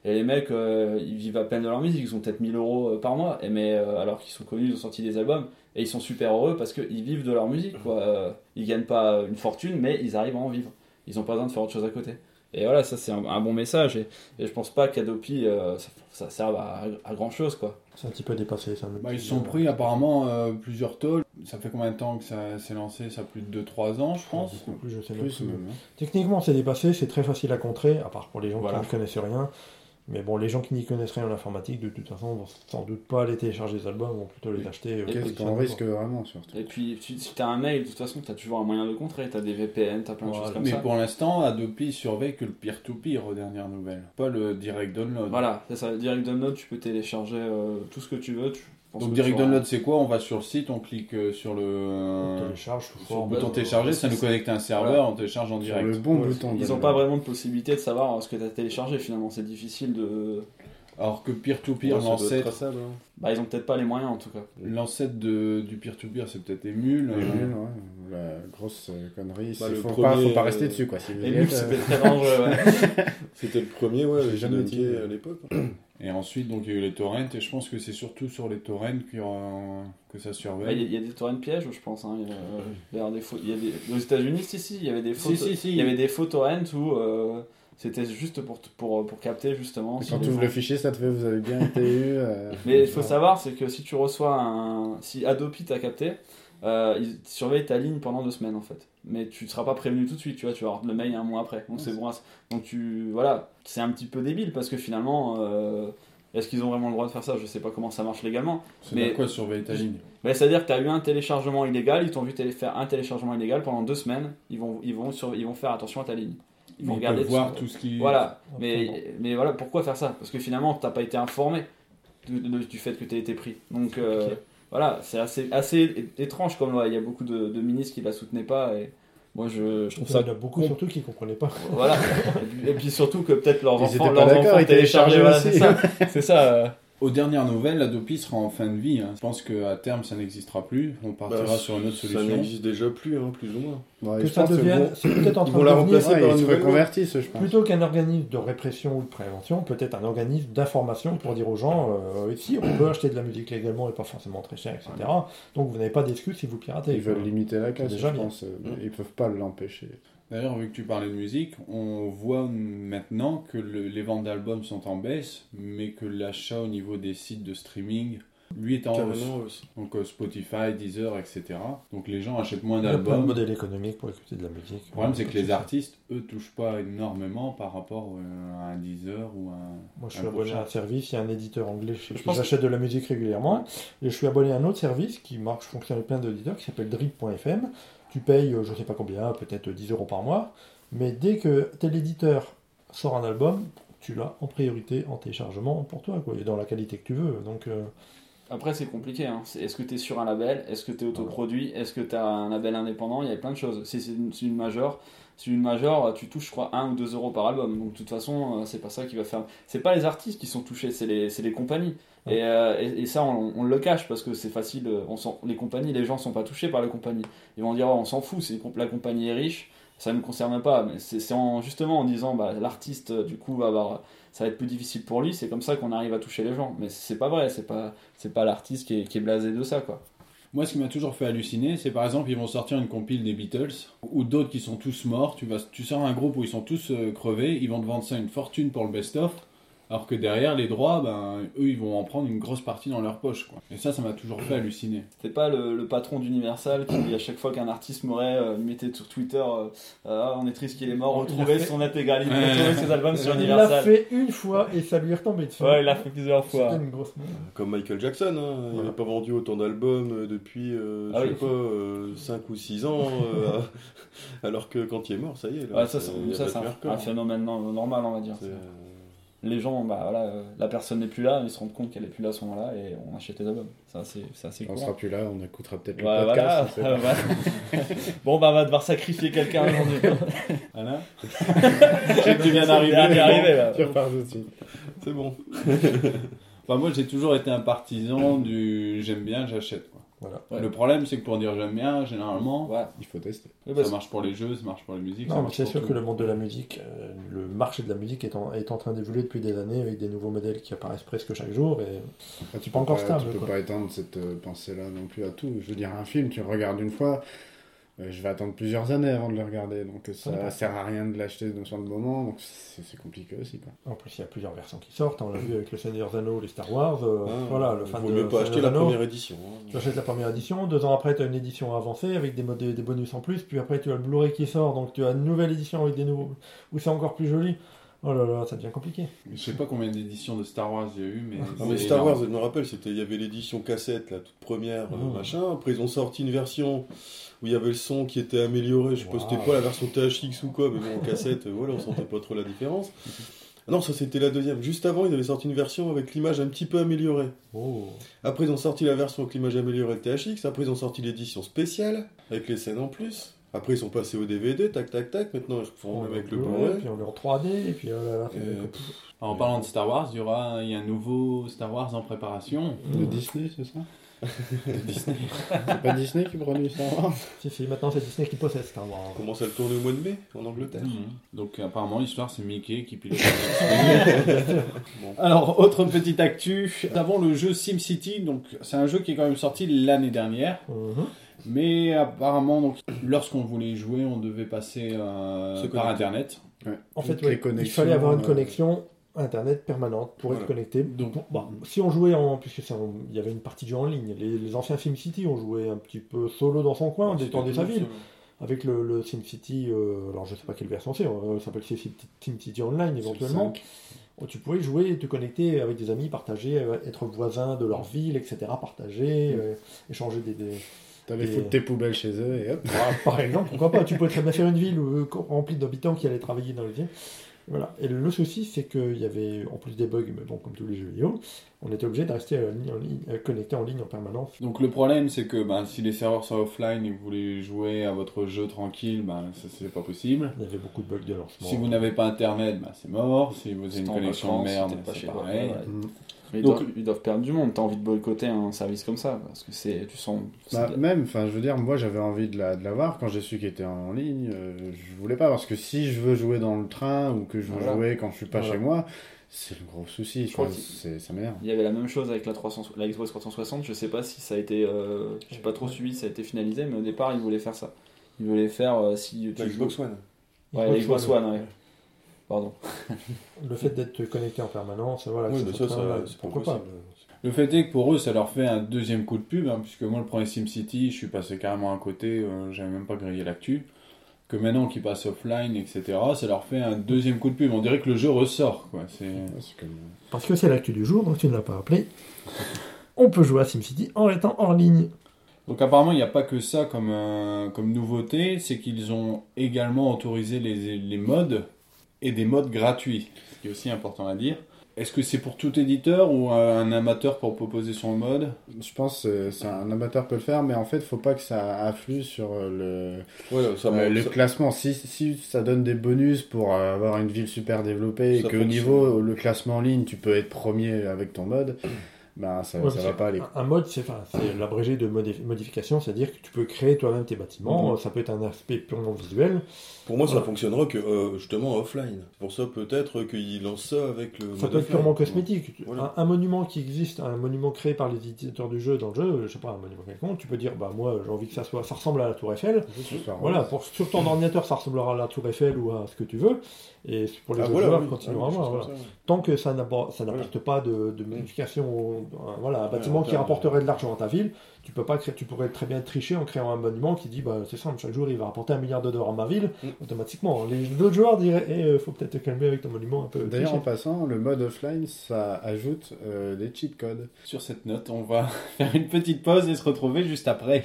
Et les mecs, ils vivent à peine de leur musique, ils ont peut-être 1000 euros par mois, mais alors qu'ils sont connus, ils ont sorti des albums, et ils sont super heureux parce qu'ils vivent de leur musique, quoi. Ils gagnent pas une fortune, mais ils arrivent à en vivre. Ils ont pas besoin de faire autre chose à côté. Et voilà, ça c'est un bon message, et je pense pas qu'Adopi, ça serve à grand chose, quoi. C'est un petit peu dépassé, ça. Bah, ils se sont pris apparemment plusieurs tôles. Ça fait combien de temps que ça s'est lancé? Ça a plus de 2-3 ans, je pense. Beaucoup plus, je sais Plus même. même, hein. Techniquement, c'est dépassé, c'est très facile à contrer, à part pour les gens Voilà. qui ne connaissent rien. Mais bon, les gens qui n'y connaissent rien en informatique, de toute façon, vont sans doute pas aller télécharger les albums, vont plutôt les acheter. Et Qu'est-ce qu'on risque vraiment, surtout? Et puis, si t'as un mail, de toute façon, t'as toujours un moyen de contrer, t'as des VPN, t'as plein de Voilà. choses comme Mais ça. pour l'instant, Adopi surveille que le peer-to-peer aux dernières nouvelles, pas le direct download. Voilà, c'est ça. Direct Download, tu peux télécharger tout ce que tu veux. Je pense Donc que direct tu auras- download, c'est quoi? On va sur le site, on clique sur On le télécharge sous sur le forme. bouton de- télécharger, ça nous connecte à un serveur, Voilà. on télécharge en Sur direct. le bon Ouais, bouton. Ils de- ont pas vraiment de possibilité de savoir ce que t'as téléchargé finalement, c'est difficile de. Alors que peer-to-peer, Ouais, ça doit être l'ancêtre traçable, hein. Bah, ils ont peut-être pas les moyens en tout cas. du peer-to-peer, c'est peut-être Emule. Les nuls, ouais. La grosse connerie, Bah, il le faut premier, pas rester dessus, quoi. Si vous Et y lui, êtes, c'était très dangereux, ouais. C'était le premier, ouais, J'ai j'ai jamais jamais été. à l'époque. Et ensuite, donc, il y a eu les torrents, et je pense que c'est surtout sur les torrents que ça Bah, surveille. Il y a des torrents pièges, je pense. Hein. Il y a avoir des faux- il y a des... Aux États-Unis, si, il y avait des faux, Si. il y avait des faux torrents où c'était juste pour capter justement. quand si tu les ouvres gens- le fichier, ça te fait, vous avez bien été eu. Mais il faut savoir, c'est que si tu reçois si Adopi t'a capté, ils surveillent ta ligne pendant 2 semaines en fait. Mais tu ne seras pas prévenu tout de suite, tu vois, tu vas avoir le mail un mois après. Donc c'est bon. Donc voilà, c'est un petit peu débile parce que finalement, est-ce qu'ils ont vraiment le droit de faire ça? Je sais pas comment ça marche légalement. C'est mais- de quoi surveiller ta ligne? Mais c'est-à-dire que tu as eu un téléchargement illégal, ils t'ont vu faire un téléchargement illégal pendant 2 semaines, ils vont faire attention à ta ligne. Ils vont Ils regarder peuvent voir tout ce qui... Voilà, Après, mais voilà, pourquoi faire ça? Parce que finalement, tu n'as pas été informé du fait que tu as été pris. Donc voilà, c'est assez étrange comme loi. Il y a beaucoup de ministres qui la soutenaient pas et moi je trouve Il ça. y en a beaucoup surtout qui ne comprenaient pas. Voilà, et puis surtout que peut-être leurs Ils enfants, étaient pas d'accord, ils téléchargeaient voilà, aussi. c'est ça. C'est ça. Aux dernières nouvelles, l'Adopi sera en fin de vie. Hein. Je pense qu'à terme, ça n'existera plus. On partira Bah, sur une autre Ça solution. n'existe déjà plus, hein, plus ou moins. Ouais, Que je ça pense devienne, bon, c'est peut-être en ils train vont de la devenir, remplacer par ouais, une ils se nouvelle loi. reconvertissent, je pense. plutôt qu'un organisme de répression ou de prévention, peut-être un organisme d'information pour dire aux gens, ici on peut acheter de la musique légalement et pas forcément très cher, etc. Donc vous n'avez pas d'excuse si vous piratez. Ils veulent limiter la casse, Déjà je bien. pense. Ils peuvent pas l'empêcher. D'ailleurs, vu que tu parlais de musique, on voit maintenant que les ventes d'albums sont en baisse, mais que l'achat au niveau des sites de streaming, lui, est en hausse. Carrément aussi. Donc Spotify, Deezer, etc. Donc les gens achètent moins Il y a plein de d'albums. modèles économiques pour écouter de la musique. Le problème, c'est que les artistes, eux, touchent pas énormément par rapport à un Deezer ou à un... Moi, je un suis abonné prochain. à un service, il y a un éditeur anglais chez qui pense j'achète de la musique régulièrement. Et je suis abonné à un autre service qui marche, fonctionne avec plein d'éditeurs, qui s'appelle drip.fm. Tu payes, je sais pas combien, peut-être 10 euros par mois. Mais dès que tel éditeur sort un album, tu l'as en priorité en téléchargement pour toi, quoi, et dans la qualité que tu veux. Donc, Après, c'est compliqué. Hein. Est-ce que tu es sur un label? Est-ce que tu es autoproduit? Est-ce que tu as un label indépendant? Il y a plein de choses. Si c'est une major, tu touches, je crois, 1 ou 2 euros par album. Donc, de toute façon, c'est pas ça qui va faire. C'est pas les artistes qui sont touchés, c'est les compagnies. Et ça, on le cache parce que c'est facile. Les compagnies, les gens sont pas touchés par les compagnies. Ils vont dire, oh, on s'en fout, la compagnie est riche, ça ne nous concerne pas. Mais c'est justement en disant, bah, l'artiste, du coup, ça va être plus difficile pour lui. C'est comme ça qu'on arrive à toucher les gens. Mais c'est pas vrai. C'est pas l'artiste qui est blasé de ça, quoi. Moi, ce qui m'a toujours fait halluciner, c'est par exemple, ils vont sortir une compile des Beatles, ou d'autres qui sont tous morts. Tu sors un groupe où ils sont tous crevés, ils vont te vendre ça une fortune pour le best-of, alors que derrière, les droits, ben, eux, ils vont en prendre une grosse partie dans leur poche, quoi. Et ça m'a toujours fait halluciner. C'était pas le patron d'Universal qui, à chaque fois qu'un artiste mourait, il mettait sur Twitter on est triste qu'il est mort, retrouvez son intégralité, retrouvez ses albums sur il l'a Universal. fait une fois et ça lui est retombé dessus. Ouais, il l'a fait plusieurs fois. C'était une grosse merde. Comme Michael Jackson, hein. Il n'avait pas vendu autant d'albums depuis, Ah je oui. sais pas, 5 ou 6 ans, alors que quand il est mort, ça y est. Là, Ouais, ça, il y a c'est battu un record. phénomène normal, on va dire. C'est, Les gens, bah voilà, la personne n'est plus là, ils se rendent compte qu'elle n'est plus là à ce moment-là et on achète les albums. C'est assez On cool. sera plus là, on écoutera peut-être le Ouais, voilà. podcast. on sait pas. Voilà. Bon, bah, on va devoir sacrifier quelqu'un aujourd'hui. Alain Tu viens d'arriver. Là. Tu repars tout de suite. c'est bon. Enfin, moi, j'ai toujours été un partisan du j'aime bien, j'achète, quoi. Voilà. Ouais. Le problème, c'est que pour dire j'aime bien, généralement, Ouais. Il faut tester. Ouais, bah, ça marche pour les jeux, ça marche pour les musiques. ça Non, mais marche c'est pour sûr tout. que le monde de la musique, le marché de la musique est en train d'évoluer depuis des années avec des nouveaux modèles qui apparaissent presque chaque jour. Et Ah, tu pas encore stable, Tu peux quoi. pas étendre cette pensée-là non plus à tout. Je veux dire, un film, tu le regardes une fois, je vais attendre plusieurs années avant de le regarder. Donc ça Ouais. sert à rien de l'acheter sur le moment. Donc c'est compliqué aussi, quoi. en plus, il y a plusieurs versions qui sortent. On l'a vu avec le Seigneur des Anneaux, les Star Wars. Voilà, le fan Vaut de mieux pas Seigneur acheter des la Anneaux. première édition. Tu achètes la première édition, 2 ans après tu as une édition avancée avec des bonus en plus, puis après tu as le Blu-ray qui sort, donc tu as une nouvelle édition avec des nouveaux, où c'est encore plus joli. Oh là là, ça devient compliqué. Je sais pas combien d'éditions de Star Wars il y a eu, mais. Non, mais c'est Star Wars, énorme. je me rappelle, il y avait l'édition cassette, la toute première, Oh. machin. Après, ils ont sorti une version où il y avait le son qui était amélioré. Je sais pas si c'était Wow. pas la version THX ou quoi, mais bon, en cassette, voilà, on sentait pas trop la différence. Ah non, ça c'était la deuxième. Juste avant, ils avaient sorti une version avec l'image un petit peu améliorée. Oh. Après, ils ont sorti la version avec l'image améliorée de THX. Après, ils ont sorti l'édition spéciale avec les scènes en plus. Après, ils sont passés au DVD, tac, tac, tac. Maintenant, ils font même avec le Blu-ray. puis on est en 3D, et puis oh là là, ça devient Euh, compliqué. En parlant de Star Wars, il y a un nouveau Star Wars en préparation. De Disney, c'est ça Disney. C'est pas Disney qui produit Star Wars? Si, maintenant c'est Disney qui possède Star Wars. On commence à le tourner au mois de mai, en Angleterre. Donc apparemment l'histoire c'est Mickey qui pilote. Alors autre petite actu, nous avons le jeu SimCity, donc c'est un jeu qui est quand même sorti l'année dernière, Mhm. mais apparemment donc lorsqu'on voulait y jouer on devait passer Se par connecter. internet. Ouais. En fait, Toutes ouais, les il connexions, fallait avoir une connexion Internet permanente pour Voilà. être connecté. Donc Bon, si on jouait puisque il y avait une partie de jeu en ligne, les anciens SimCity ont joué un petit peu solo dans son coin, en détendait sa ville. Avec le SimCity, alors je sais pas quelle version c'est, ça s'appelle SimCity Online éventuellement. Où tu pouvais jouer et te connecter avec des amis, partager, être voisin de leur ville, etc. Partager, échanger des... T'allais Et- foutre tes poubelles chez eux et hop. Par exemple, pourquoi pas, tu peux très bien faire une ville remplie d'habitants qui allaient travailler dans les villes. Voilà. Et le souci, c'est qu'il y avait, en plus des bugs, mais bon, comme tous les jeux vidéo, on était obligé de rester connecté en ligne en permanence. Donc le problème c'est que si les serveurs sont offline et que vous voulez jouer à votre jeu tranquille, ça c'est pas possible. Il y avait beaucoup de bugs de lancement. Si vous n'avez pas internet, c'est mort. Si vous avez une en connexion de vacances, merde, t'es pas c'est chez toi, pareil. ouais. Mm. Mais Donc- ils doivent perdre du monde. T'as envie de boycotter un service comme ça parce que tu sens. Même, enfin, je veux dire, moi j'avais envie de l'avoir quand j'ai su qu'il était en ligne. Je voulais pas parce que si je veux jouer dans le train ou que je veux Voilà. jouer quand je suis pas Voilà. chez moi, c'est le gros souci. Je crois Enfin, qu'il- ça m'énerve. Il y avait la même chose avec la Xbox 360. Je sais pas si ça a été. J'ai pas trop suivi, si ça a été finalisé, mais au départ ils voulaient faire ça. Ils voulaient faire si tu La Xbox joues- One. Ouais, la Xbox One, ouais. Pardon. Le fait d'être connecté en permanence, voilà. Oui, que mais soit ça, très mal, c'est pas pourquoi possible. Le fait est que pour eux, ça leur fait un deuxième coup de pub, puisque moi, le premier SimCity, je suis passé carrément à côté, j'avais même pas grillé l'actu. Que maintenant qu'ils passent offline, etc., ça leur fait un deuxième coup de pub. On dirait que le jeu ressort, quoi. Ouais, c'est comme... Parce que c'est l'actu du jour, donc tu ne l'as pas appelé. On peut jouer à SimCity en étant hors ligne. Donc apparemment, il n'y a pas que ça comme nouveauté, c'est qu'ils ont également autorisé les mods et des mods gratuits, ce qui est aussi important à dire. Est-ce que c'est pour tout éditeur ou un amateur pour proposer son mode? Je pense que un amateur peut le faire, mais en fait, faut pas que ça afflue sur le Ça classement. Si ça donne des bonus pour avoir une ville super développée et Ça qu'au fonctionne. niveau le classement en ligne, tu peux être premier avec ton mode, ça Ouais, va pas aller. Un mode, c'est l'abrégé de modification, c'est-à-dire que tu peux créer toi-même tes bâtiments. Ça peut être un aspect purement visuel. Pour moi, ça Voilà. fonctionnera que justement offline. C'est pour ça peut-être qu'ils lancent ça avec le. Ça mode peut être offline. purement cosmétique. Voilà. Un monument qui existe, un monument créé par les éditeurs du jeu dans le jeu, je sais pas, un monument quelconque, tu peux dire, moi j'ai envie que ça ressemble à la Tour Eiffel. Voilà, sur ton ordinateur, ça ressemblera à la Tour Eiffel ou à ce que tu veux. Et pour les autres joueurs, continuera à voir. Voilà. Tant que ça n'apporte pas de modification, un bâtiment qui rapporterait de l'argent à ta ville, tu pourrais très bien tricher en créant un monument qui dit c'est simple, chaque jour il va rapporter $1 milliard à ma ville, automatiquement. Les autres joueurs diraient faut peut-être te calmer avec ton monument un peu. D'ailleurs, en triché. passant, le mode offline, ça ajoute des cheat codes. Sur cette note, on va faire une petite pause et se retrouver juste après.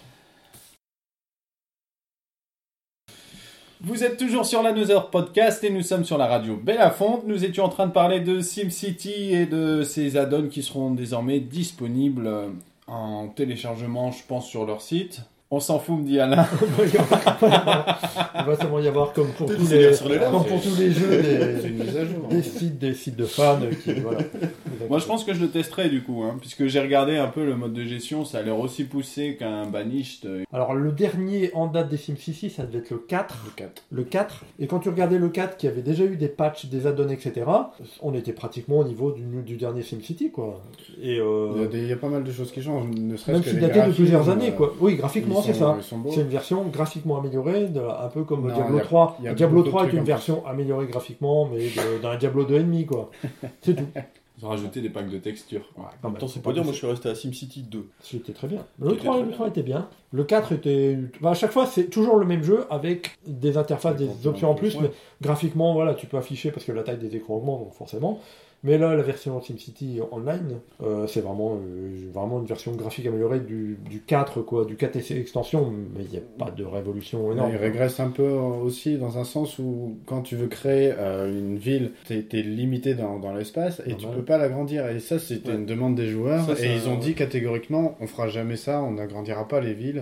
Vous êtes toujours sur l'Another Podcast et nous sommes sur la radio Belafonte. Nous étions en train de parler de SimCity et de ces add-ons qui seront désormais disponibles en téléchargement, je pense, sur leur site. On s'en fout, me dit Alain. Il va sûrement y avoir, comme pour tous C'est les, sur les lèvres. comme pour tous les jeux, C'est une mise à jour. des sites de fans qui, voilà. Moi, je pense que je le testerai du coup, puisque j'ai regardé un peu le mode de gestion, ça a l'air aussi poussé qu'un Banished. Alors, le dernier en date des SimCity, ça devait être le 4. Le 4. Et quand tu regardais le 4, qui avait déjà eu des patchs, des add-ons, etc., on était pratiquement au niveau du dernier SimCity, quoi. Et Il y a pas mal de choses qui changent, ne serait-ce même que s'il les datait de graphismes, plusieurs années, quoi. Oui, graphiquement, c'est ça. Ils sont beaux. C'est une version graphiquement améliorée, un peu comme Non, Diablo y a- 3. y a Diablo beaucoup de 3 est trucs une en version améliorée graphiquement, mais d'un Diablo 2,5, quoi. C'est tout. Ils ont rajouté des packs de textures. Ouais, En même temps, c'est pas dire, moi je suis resté à SimCity 2. C'était très bien. Le 3 était bien. Le 4 était... à chaque fois, c'est toujours le même jeu avec des interfaces, des options en plus, ouais. mais graphiquement, voilà, tu peux afficher parce que la taille des écrans augmente, donc forcément. Mais là, la version SimCity Online, c'est vraiment une version graphique améliorée du 4, quoi, du 4 extension, mais il n'y a pas de révolution énorme. Il régresse un peu aussi dans un sens où quand tu veux créer une ville, t'es limité dans l'espace et tu peux pas l'agrandir. Et ça, c'était une demande des joueurs. Ça, ils ont dit catégoriquement, on fera jamais ça, on n'agrandira pas les villes.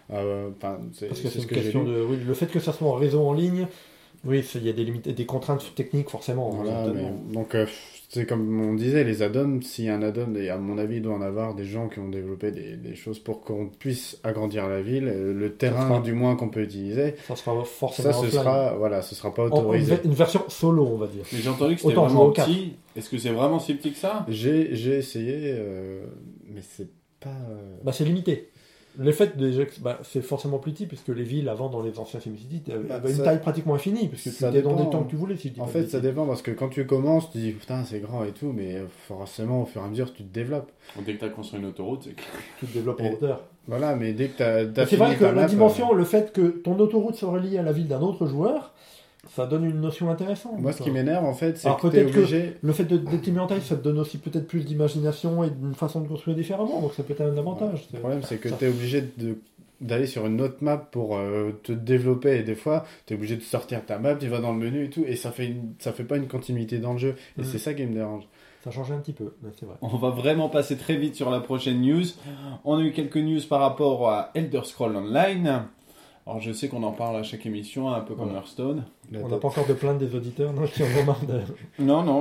Parce que c'est une ce que j'ai question lu. de... Oui, le fait que ça soit en réseau en ligne, oui, il y a des limites, des contraintes techniques, forcément. Voilà, certainement. donc c'est comme on disait, les add-ons, s'il y a un add-on, et à mon avis, il doit en avoir des gens qui ont développé des choses pour qu'on puisse agrandir la ville, le terrain du moins qu'on peut utiliser. Ça sera forcément Ça, ce offline. sera pas autorisé. Une version solo, on va dire. Mais j'ai entendu que c'était Autant jouer vraiment au 4. petit. Est-ce que c'est vraiment si petit que ça? J'ai essayé, mais c'est pas... Bah, c'est limité. Le fait déjà que c'est forcément plus petit, puisque les villes avant dans les anciens SimCity avaient une taille pratiquement infinie, parce que tu ça étais dans dépend, des temps que tu voulais. Si je dis En pas fait, de ça bêtises. dépend, parce que quand tu commences, tu dis putain, c'est grand et tout, mais forcément, au fur et à mesure, tu te développes. Dès que tu as construit une autoroute, c'est que... Tu te développes en Et- hauteur. Voilà, mais dès que t'as C'est fini vrai que ta la map, dimension, le fait que ton autoroute soit reliée à la ville d'un autre joueur, ça donne une notion intéressante. moi, ce qui m'énerve, en fait, c'est Alors, que t'es peut-être que- obligé... Le fait d'être mis en taille, ça te donne aussi peut-être plus d'imagination et d'une façon de construire différemment, donc ça peut être un avantage. Le problème, c'est que ça. t'es obligé d'aller sur une autre map pour te développer, et des fois, t'es obligé de sortir ta map, tu vas dans le menu et tout, et ça fait pas une continuité dans le jeu, et c'est ça qui me dérange. Ça changeait un petit peu, mais c'est vrai. On va vraiment passer très vite sur la prochaine news. On a eu quelques news par rapport à Elder Scrolls Online. Alors je sais qu'on en parle à chaque émission, un peu comme Hearthstone. On n'a pas encore de plainte des auditeurs non, qui en ont marre de... Non, non,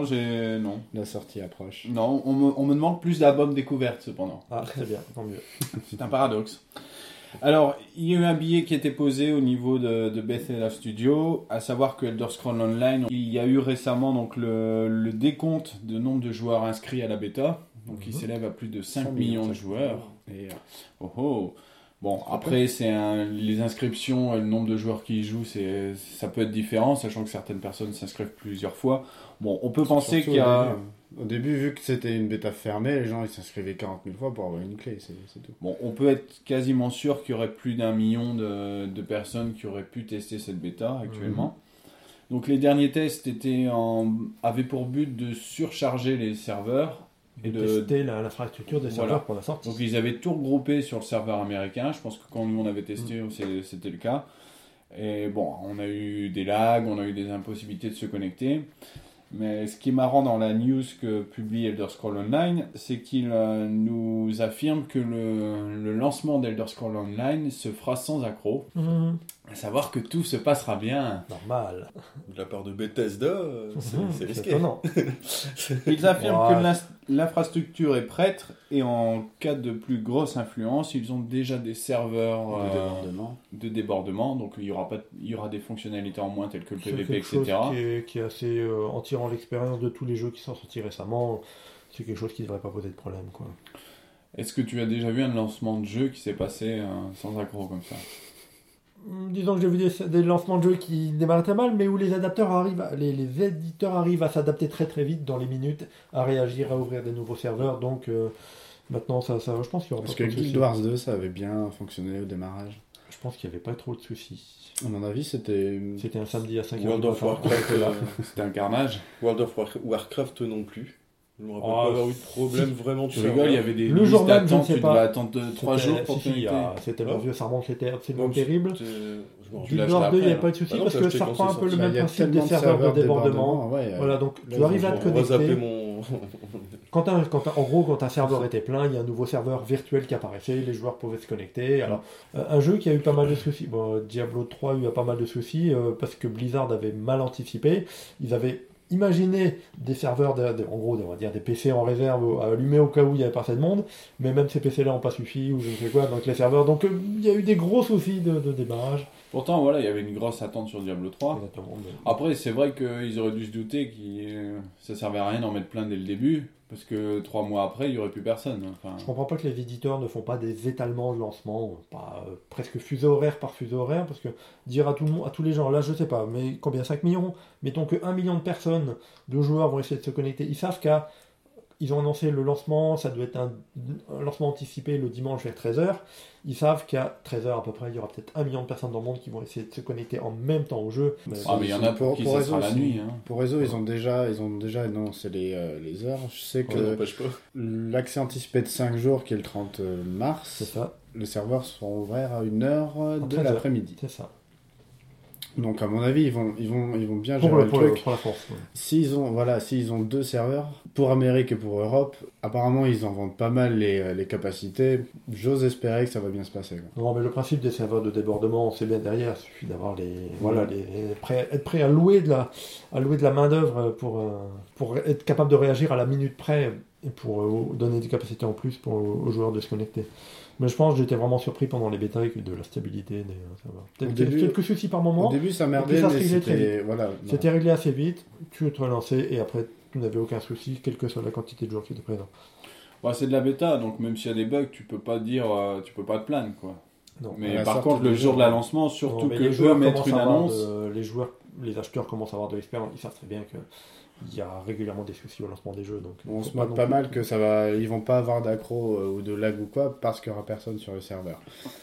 La sortie approche. Non, on me demande plus d'albums découvertes cependant. Ah, très bien, tant mieux. C'est un paradoxe. Alors, il y a eu un billet qui a été posé au niveau de Bethesda Studio, à savoir que Elder Scrolls Online, il y a eu récemment donc le décompte de nombre de joueurs inscrits à la bêta, donc il s'élève à plus de 5 millions de joueurs. Et, Oh oh. Bon, après, les inscriptions et le nombre de joueurs qui y jouent, ça peut être différent, sachant que certaines personnes s'inscrivent plusieurs fois. Bon, on peut penser surtout qu'il y a... Au début, vu que c'était une bêta fermée, les gens ils s'inscrivaient 40 000 fois pour avoir une clé, c'est tout. Bon, on peut être quasiment sûr qu'il y aurait plus d'1 million de personnes qui auraient pu tester cette bêta actuellement. Donc les derniers tests avaient pour but de surcharger les serveurs. Et de tester l'infrastructure des serveurs pour la sortie. Donc ils avaient tout regroupé sur le serveur américain. Je pense que quand nous on avait testé, c'était le cas. Et bon, on a eu des lags, on a eu des impossibilités de se connecter. Mais ce qui est marrant dans la news que publie Elder Scrolls Online, c'est qu'il nous affirme que le lancement d'Elder Scrolls Online se fera sans accroc. À savoir que tout se passera bien. Normal. De la part de Bethesda, c'est risqué. étonnant. Ils affirment Ouais. que l'infrastructure est prête et en cas de plus grosse influence, ils ont déjà des serveurs de débordement. Donc il y aura des fonctionnalités en moins telles que le C'est PvP, quelque chose etc. qui est assez... en tirant l'expérience de tous les jeux qui sont sortis récemment, c'est quelque chose qui ne devrait pas poser de problème, quoi. Est-ce que tu as déjà vu un lancement de jeu qui s'est passé sans accroc comme ça? Disons que j'ai vu des lancements de jeux qui démarraient très mal, mais où les adapteurs les éditeurs arrivent à s'adapter très très vite dans les minutes, à réagir, à ouvrir des nouveaux serveurs. Donc maintenant, ça, je pense qu'il y aura Parce pas que trop de soucis. Guild Wars 2, ça avait bien fonctionné au démarrage. Je pense qu'il n'y avait pas trop de soucis. À mon avis, c'était... C'était un samedi à 5h. World of Warcraft, C'était un carnage. World of Warcraft non plus. Je me rappelle Ah, pas avoir eu de problème vraiment de Tu serveur. rigoles, il y avait des Le listes jour même, je ne d'attente, sais tu pas. devais attendre 3 jours pour te connecter. C'était tellement Ah. vieux, ça remonte, c'était absolument Non, terrible. Je me rappelle. Tu l'as Guild Wars acheté 2, il n'y après, a pas eu de soucis Ah non, parce je que l'ai acheté ça quand reprend un c'est peu le sorti. même Il y a principe tellement des de serveurs de serveurs débordement. ouais, Voilà, donc Là, tu arrives à te on va zapper connecter. mon... En gros, quand un serveur était plein, il y a un nouveau serveur virtuel qui apparaissait, les joueurs pouvaient se connecter. Alors, un jeu qui a eu pas mal de soucis. Bon, Diablo 3 a eu pas mal de soucis parce que Blizzard avait mal anticipé. Ils avaient imaginez des serveurs, en gros, on va dire des PC en réserve à allumer au cas où il n'y avait pas assez de monde, mais même ces PC-là n'ont pas suffi, ou je ne sais quoi, donc les serveurs. Donc il y a eu des gros soucis de démarrage. Pourtant, voilà, il y avait une grosse attente sur Diablo 3. Exactement. Après, c'est vrai qu'ils auraient dû se douter que ça servait à rien d'en mettre plein dès le début, parce que 3 mois après, il n'y aurait plus personne. Enfin, Je comprends pas que les éditeurs ne font pas des étalements de lancement, pas presque fuseau horaire par fuseau horaire, parce que dire à tout le monde, à tous les gens, là je sais pas, mais combien, 5 millions, mettons que 1 million de personnes, de joueurs vont essayer de se connecter, ils savent qu'ils ont annoncé le lancement, ça doit être un lancement anticipé le dimanche vers 13h, ils savent qu'à 13h à peu près, il y aura peut-être 1 million de personnes dans le monde qui vont essayer de se connecter en même temps au jeu. mais il y en a pour qui ça sera la nuit. Hein. Pour réseau, ils ont déjà annoncé les heures. Je sais que n'empêche pas. l'accès anticipé de 5 jours, qui est le 30 mars, C'est ça, les serveurs seront ouverts à 1h de 13h. l'après-midi. c'est ça. Donc à mon avis, ils vont bien gérer le Pour truc. la France. Ouais. S'ils ont 2 serveurs, pour Amérique et pour Europe, apparemment ils en vendent pas mal les capacités. J'ose espérer que ça va bien se passer, quoi. Non, mais le principe des serveurs de débordement, c'est bien derrière. Il suffit d'avoir être prêt à louer de la main-d'œuvre pour être capable de réagir à la minute près et pour donner des capacités en plus aux joueurs de se connecter. Mais je pense que j'étais vraiment surpris pendant les bêtas avec de la stabilité des serveurs. Peut-être Au début- quelques soucis par moment. Au début ça merdait, puis ça se mais réglait très c'était... Voilà, C'était réglé assez vite. Tu te relançais et après, tu n'avais aucun souci, quelle que soit la quantité de joueurs qui étaient présents. Bah, c'est de la bêta, donc même s'il y a des bugs, tu peux pas te plaindre, quoi. Non. Mais À la par sortie contre, le du jour jeu, de la lancement, surtout Non, mais que les eux joueurs mettre commencent une à avoir annonce. les acheteurs commencent à avoir de l'expérience. Ils savent très bien qu'il y a régulièrement des soucis au lancement des jeux. Donc, on faut se moque non pas plus- mal que ils vont pas avoir d'accro ou de lag ou quoi parce qu'il y aura personne sur le serveur.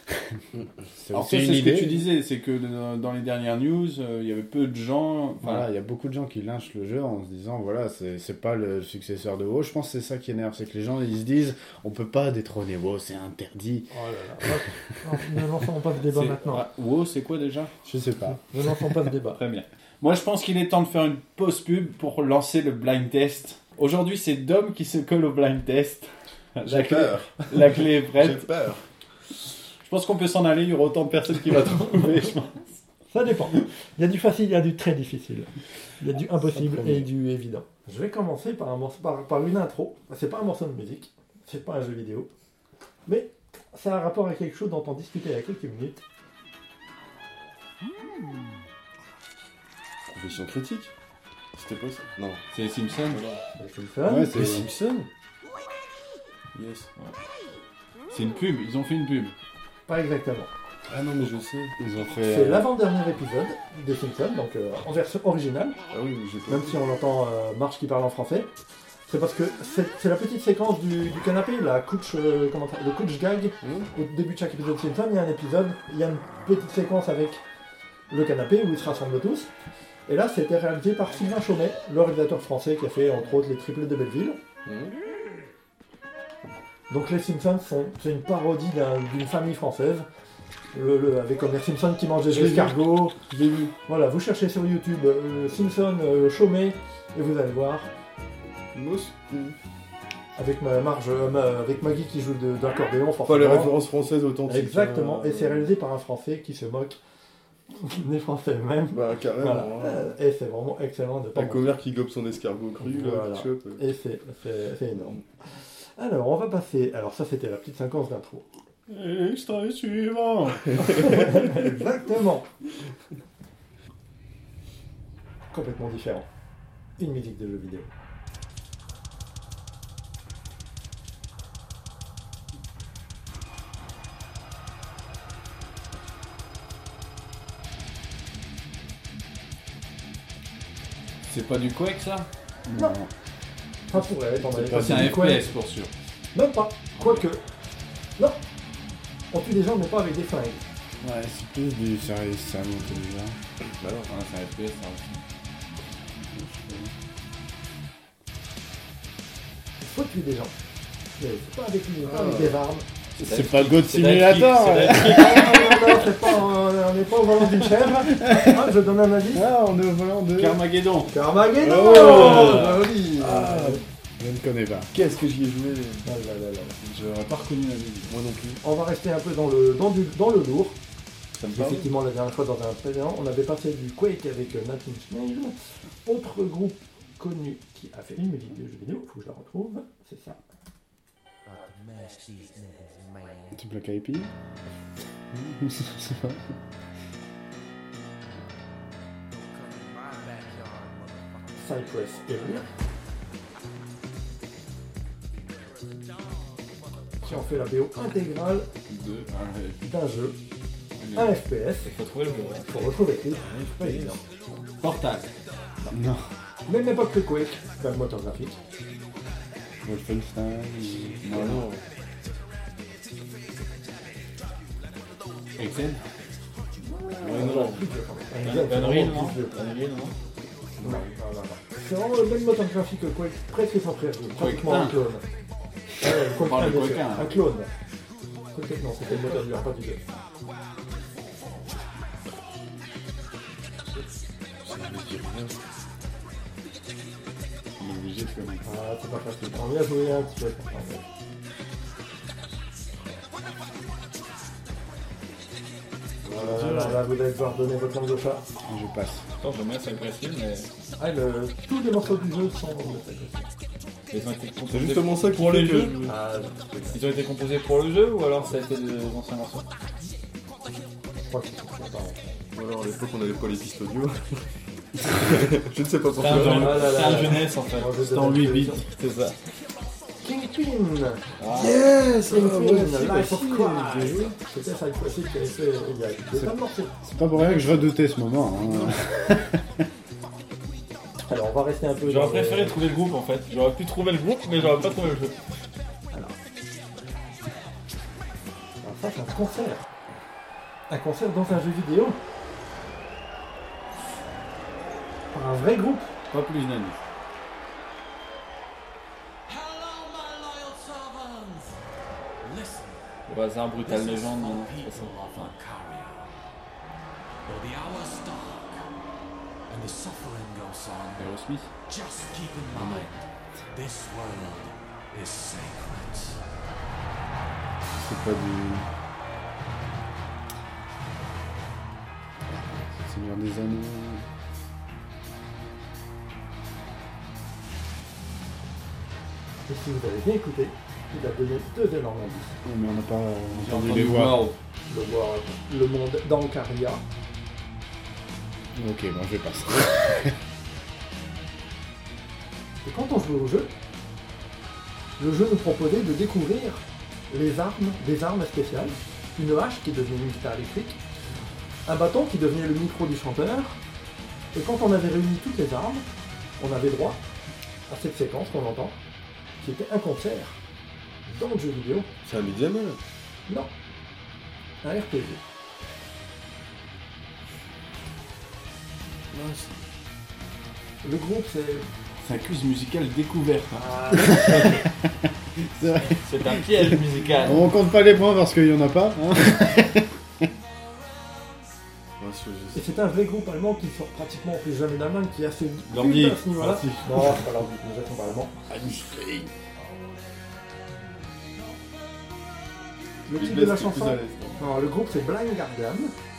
C'est Alors aussi ça, une c'est ce idée. que tu disais, c'est que dans les dernières news, il y avait peu de gens. Voilà, il y a beaucoup de gens qui lynchent le jeu en se disant voilà, c'est pas le successeur de WoW. Je pense que c'est ça qui énerve, c'est que les gens ils se disent on peut pas détrôner WoW, c'est interdit. Oh là là. Non, ne lançons pas ce débat maintenant. WoW, c'est quoi déjà? Je sais pas. Ne lançons pas ce débat. Très bien. Moi, je pense qu'il est temps de faire une pause pub pour lancer le blind test. Aujourd'hui, c'est Dom qui se colle au blind test. J'ai peur. La clé est J'ai prête. peur. Je pense qu'on peut s'en aller, il y aura autant de personnes qui vont trouver, je pense. Ça dépend. Il y a du facile, il y a du très difficile. Il y a du impossible Ça promet. et du évident. Je vais commencer par une intro. C'est pas un morceau de musique, c'est pas un jeu vidéo, mais ça a un rapport avec quelque chose dont on discutait il y a quelques minutes. Profession critique. C'était pas ça? Non. C'est les Simpsons. Les Simpsons. Ouais, Les Simpsons? Yes. C'est une pub, ils ont fait une pub. Pas exactement. Ah non, mais je sais. Ils ont fait. C'est l'avant-dernier épisode des Simpsons, donc en version originale, Ah oui, mais j'ai pas. même si on entend Marge qui parle en français. C'est parce que c'est la petite séquence du canapé, le couch gag. Au début de chaque épisode de Simpsons, il y a une petite séquence avec le canapé où ils se rassemblent tous. Et là, c'était réalisé par Sylvain Chaumet, le réalisateur français qui a fait entre autres les triplés de Belleville. Donc les Simpsons, c'est une parodie d'une famille française, avec comme les Simpsons qui mangent des Je l'ai vu. escargots. J'ai vu. Voilà, vous cherchez sur YouTube Simpson Chaumet et vous allez voir. Moscou. Avec avec Maggie qui joue d'accordéon, Pas forcément. les références françaises authentiques. Exactement, hein. et c'est réalisé par un Français qui se moque des Français eux-mêmes. Bah, carrément. Voilà. hein. Et c'est vraiment excellent de pas Un mentir. commère qui gobe son escargot cru, là, Voilà. qui chope. Et c'est énorme. Alors, on va passer. Alors, ça, c'était la petite séquence d'intro. Extrait suivant. Exactement. Complètement différent. Une musique de jeu vidéo. C'est pas du Quake, ça? Non. Ça pourrait être, on avait pas- passé C'est un du Quake. FPS pour sûr. Même pas. Quoique. Non. On tue des gens, mais pas avec des flingues. Ouais, c'est plus du service intelligent. Bah non, c'est un FPS, ça aussi. Il faut tuer des gens. Mais c'est pas avec des armes. C'est pas God C'est la Simulator. trick, ouais. c'est la Non, c'est pas, on n'est pas au volant d'une chèvre. Ah, je donne un indice. Ah, on est au volant de. Carmageddon. Carmageddon. Oh, joli. Ah, je ne connais pas. Qu'est-ce que j'y ai joué? Ah là là là. J'aurais pas reconnu la musique. Moi non plus. On va rester un peu dans le lourd. Ça me parle. Effectivement, la dernière fois, dans un précédent, on avait passé du Quake avec Nine Inch Nails. Autre groupe connu qui a fait une musique de jeu vidéo. Faut que je la retrouve. C'est ça. Tu Black Eyed Peas? Je sais pas. Cypress Hill. Qui en fait la BO intégrale d'un jeu. Un FPS. Il faut trouver le jeu. Faut retrouver les titres. C'est pas évident. Portal. Non. Même époque que Quake, dans le moteur graphique. Wolfenstein. Non. Exen. Plus vieux quand même. C'est Unreal, vraiment non plus vieux. Unreal, non Non. C'est vraiment le même moteur graphique que Quake, presque sans préavis. Pratiquement un clone. On parle de bien Quake sûr. 1. Un clone. Quake, non, c'était le moteur du pas du jeu. On est obligé de faire. Ah, c'est pas facile. On y a joué un petit peu. Voilà, là, vous allez devoir donner votre langue de chat. Je passe. Attends, j'aime bien Cypress Hill, mais Ah, tous les morceaux du jeu sont ils ont été composés C'est justement ça pour le que jeu. Ah, Ils ont été composés pour le jeu ou alors ça a été des anciens morceaux? je crois que c'est pas. Ou alors à l'époque on n'avait pas les pistes audio. Je ne sais pas C'est pourquoi. un, Ah là là c'est un là. jeunesse en fait. Moi, je C'est en donne 8 la bits. solution. C'est ça. Kingpin. Yes Kingpin, Life of Christ. C'était ça le classique qui avait fait il y a plein de morceaux. C'est pas pour rien que je redoutais ce moment. Hein. Alors on va rester un peu. J'aurais dans préféré les- trouver le groupe en fait. J'aurais pu trouver le groupe, mais j'aurais pas trouvé le jeu. Alors ça c'est un concert. Un concert dans un jeu vidéo. Par un vrai groupe. Pas plus d'indices. Au hasard, Brutal Legend, non, c'est pas ça. Aerosmith. C'est pas du. Seigneur des Anneaux. Et si vous avez bien écouté, il a donné deux énormes indices. Non, mais on n'a pas J'ai entendu les voix. World. Le monde d'Ancaria. Ok, bon, je passe. Et quand on jouait au jeu, le jeu nous proposait de découvrir des armes spéciales, une hache qui devenait une guitare électrique, un bâton qui devenait le micro du chanteur, et quand on avait réuni toutes les armes, on avait droit à cette séquence qu'on entend, qui était un concert dans le jeu vidéo. C'est un beat'em up. Non, un RPG. Le groupe c'est... C'est un quiz musical découverte. Hein. C'est vrai. C'est un piège musical. On compte pas les points parce qu'il y en a pas. Hein. Et c'est un vrai groupe allemand qui sort pratiquement plus jamais d'Allemagne, qui a fait Lordi. à ce niveau-là. Non, c'est pas Lordi, nous étions pas allemand. Le titre de la chanson, non, le groupe c'est Blind Guardian.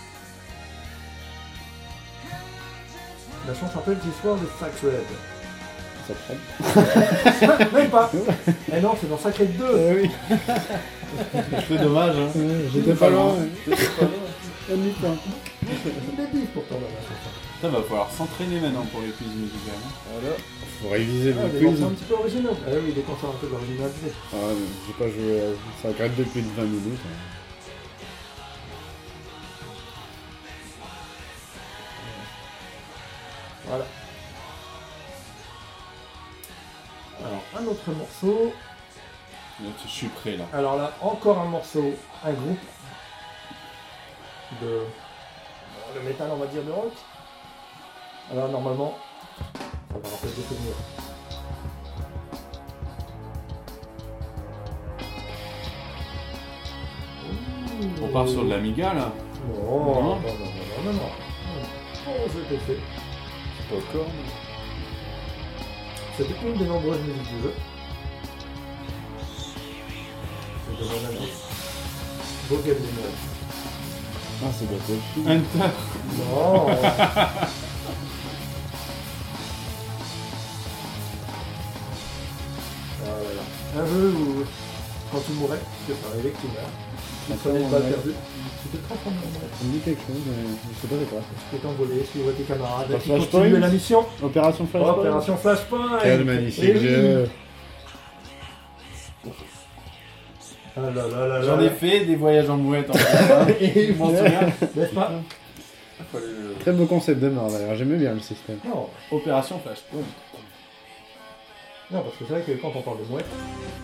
La chanson s'appelle This World is Sacred. Ça prend. Même pas. Eh non, c'est dans Sacred 2. Oui. C'est dommage. Hein. J'étais pas loin. Un demi-point. Des bifs pourtant dans la chanson. Ça va falloir s'entraîner maintenant pour les quiz musicales. Hein. Voilà. Faut réviser Ah, le des quiz. morceaux un petit peu originaux. Ah oui, des concerts un peu originalisés. Ah, j'ai pas joué à ça grade depuis 20 minutes. Voilà. Alors, un autre morceau. Là, je suis prêt là. Alors là, encore un morceau, un groupe de le métal, on va dire, de rock. Alors normalement, ça va rappeler des souvenirs. On part sur de l'Amiga là. Non, non, non, non, non, non. Oh, je l'ai fait. Popcorn. C'était une des nombreuses musiques du jeu. Je demande un indice. Vogel Limon. Ah, c'est Battlefield. Hunter. Non. Un jeu où, quand tu mourrais, parce que ça arrivait que tu meurs, tu prenais une balle perdue, tu te transformes en mort. Ça me dit quelque chose, mais je sais pas c'est quoi. Tu peux t'envoler, suivre tes camarades, Bah, qui Flashpoint. continuent la mission. Opération Flashpoint. Opération Flashpoint. Quel magnifique Eh oui. jeu. Ah là là là J'en là. ai fait des voyages en mouette en fait, hein. Et Je m'en souviens. n'est-ce pas? Très beau concept de mort d'ailleurs, j'aimais bien le système. Non. Opération Flashpoint. Non, parce que c'est vrai que quand on parle de mouette,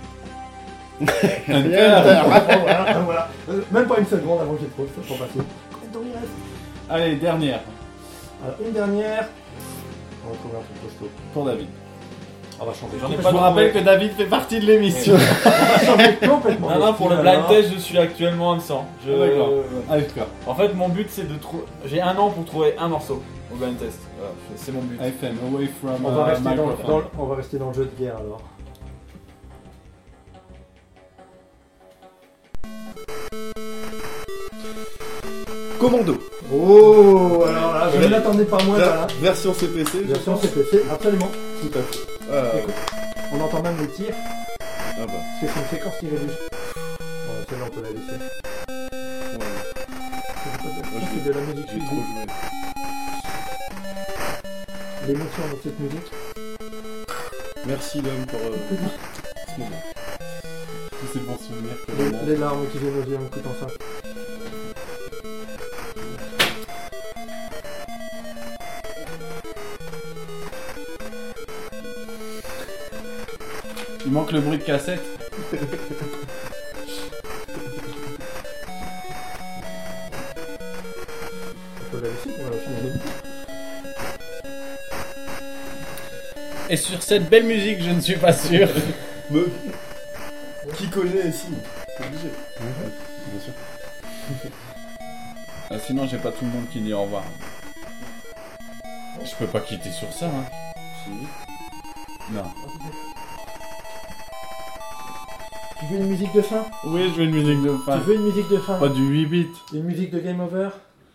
voilà. Même pas une seconde avant que j'ai trop, ça s'en passe. Combien de temps il reste? Allez, dernière Alors, une dernière. On va trouver un truc costaud. pour David. On va changer. J'en ai Je pas vous trouvé. rappelle que David fait partie de l'émission. On va changer complètement. Non, non, pour le blind test, je suis actuellement en 100. Ah, d'accord. Ah, d'accord. En fait, mon but c'est de trouver. J'ai 1 an pour trouver un morceau au blind test. Voilà, c'est mon but. FM, away from On va, rester microphone. on va rester dans le jeu de guerre alors. Commando. Oh, alors là, je ne l'attendais pas moins là. Version CPC. Version CPC, absolument. Tout à fait. Ah, Écoute, on entend même les tirs, ah bah. parce que c'est une séquence qui réduit. Bon, celle-là, on peut la laisser. Ouais. C'est de la musique J'ai trop physique. joué. L'émotion dans cette musique. Merci l'homme pour ce moment. Tous ces bons souvenirs que Les larmes qui viennent aux yeux en écoutant ça. Il manque le bruit de cassette. On peut la laisser pour la finale. Et sur cette belle musique, je ne suis pas sûr. Me... Qui connaît ici? C'est obligé. Bien sûr. Ah, sinon, j'ai pas tout le monde qui dit au revoir. Je peux pas quitter sur ça, hein. Non. Tu veux une musique de fin? Oui, je veux une musique de fin. Tu veux une musique de fin? Pas du 8 bits. Une musique de Game Over?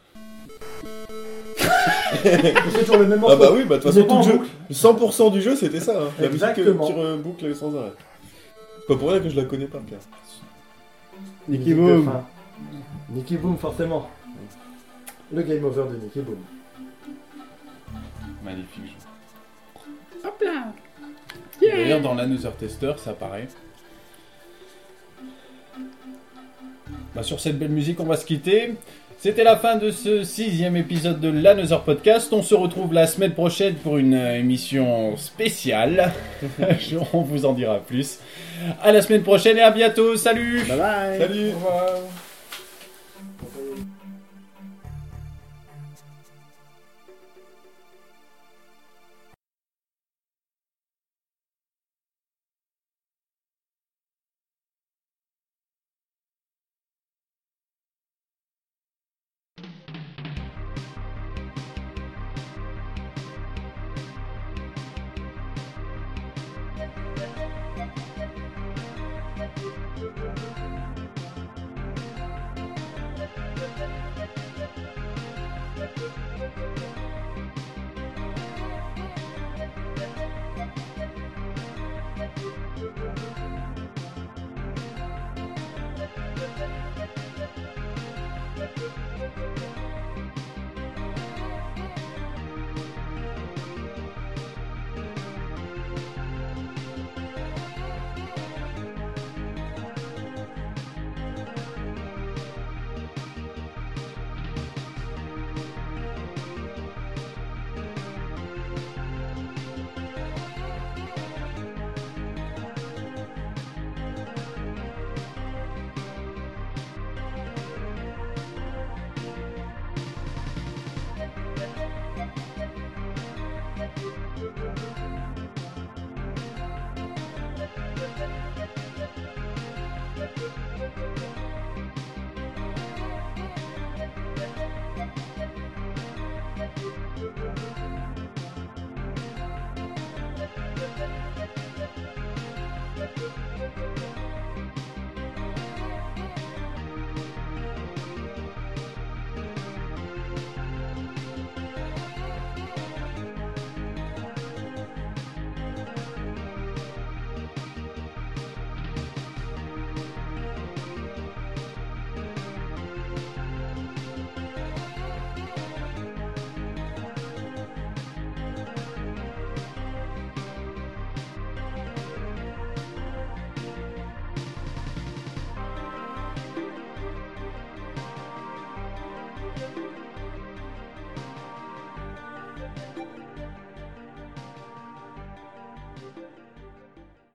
C'est toujours le même morceau. Ah bah oui, bah de toute Il est façon, pas tout en le boucle. jeu, 100% du jeu c'était ça. Hein. La musique Exactement. qui reboucle sans arrêt. C'est pas pour rien que je la connais pas, Pierre. Nicky Musique de Boom. fin. Nicky Boom, forcément. Le Game Over de Nicky Boom. Magnifique jeu. Hop là. D'ailleurs, dans l'Another Tester, ça apparaît. Bah, sur cette belle musique, on va se quitter. C'était la fin de ce 6e épisode de l'Another Podcast. On se retrouve la semaine prochaine pour une émission spéciale. On vous en dira plus. À la semaine prochaine et à bientôt. Salut. Bye bye. Salut. Au revoir. Thank you.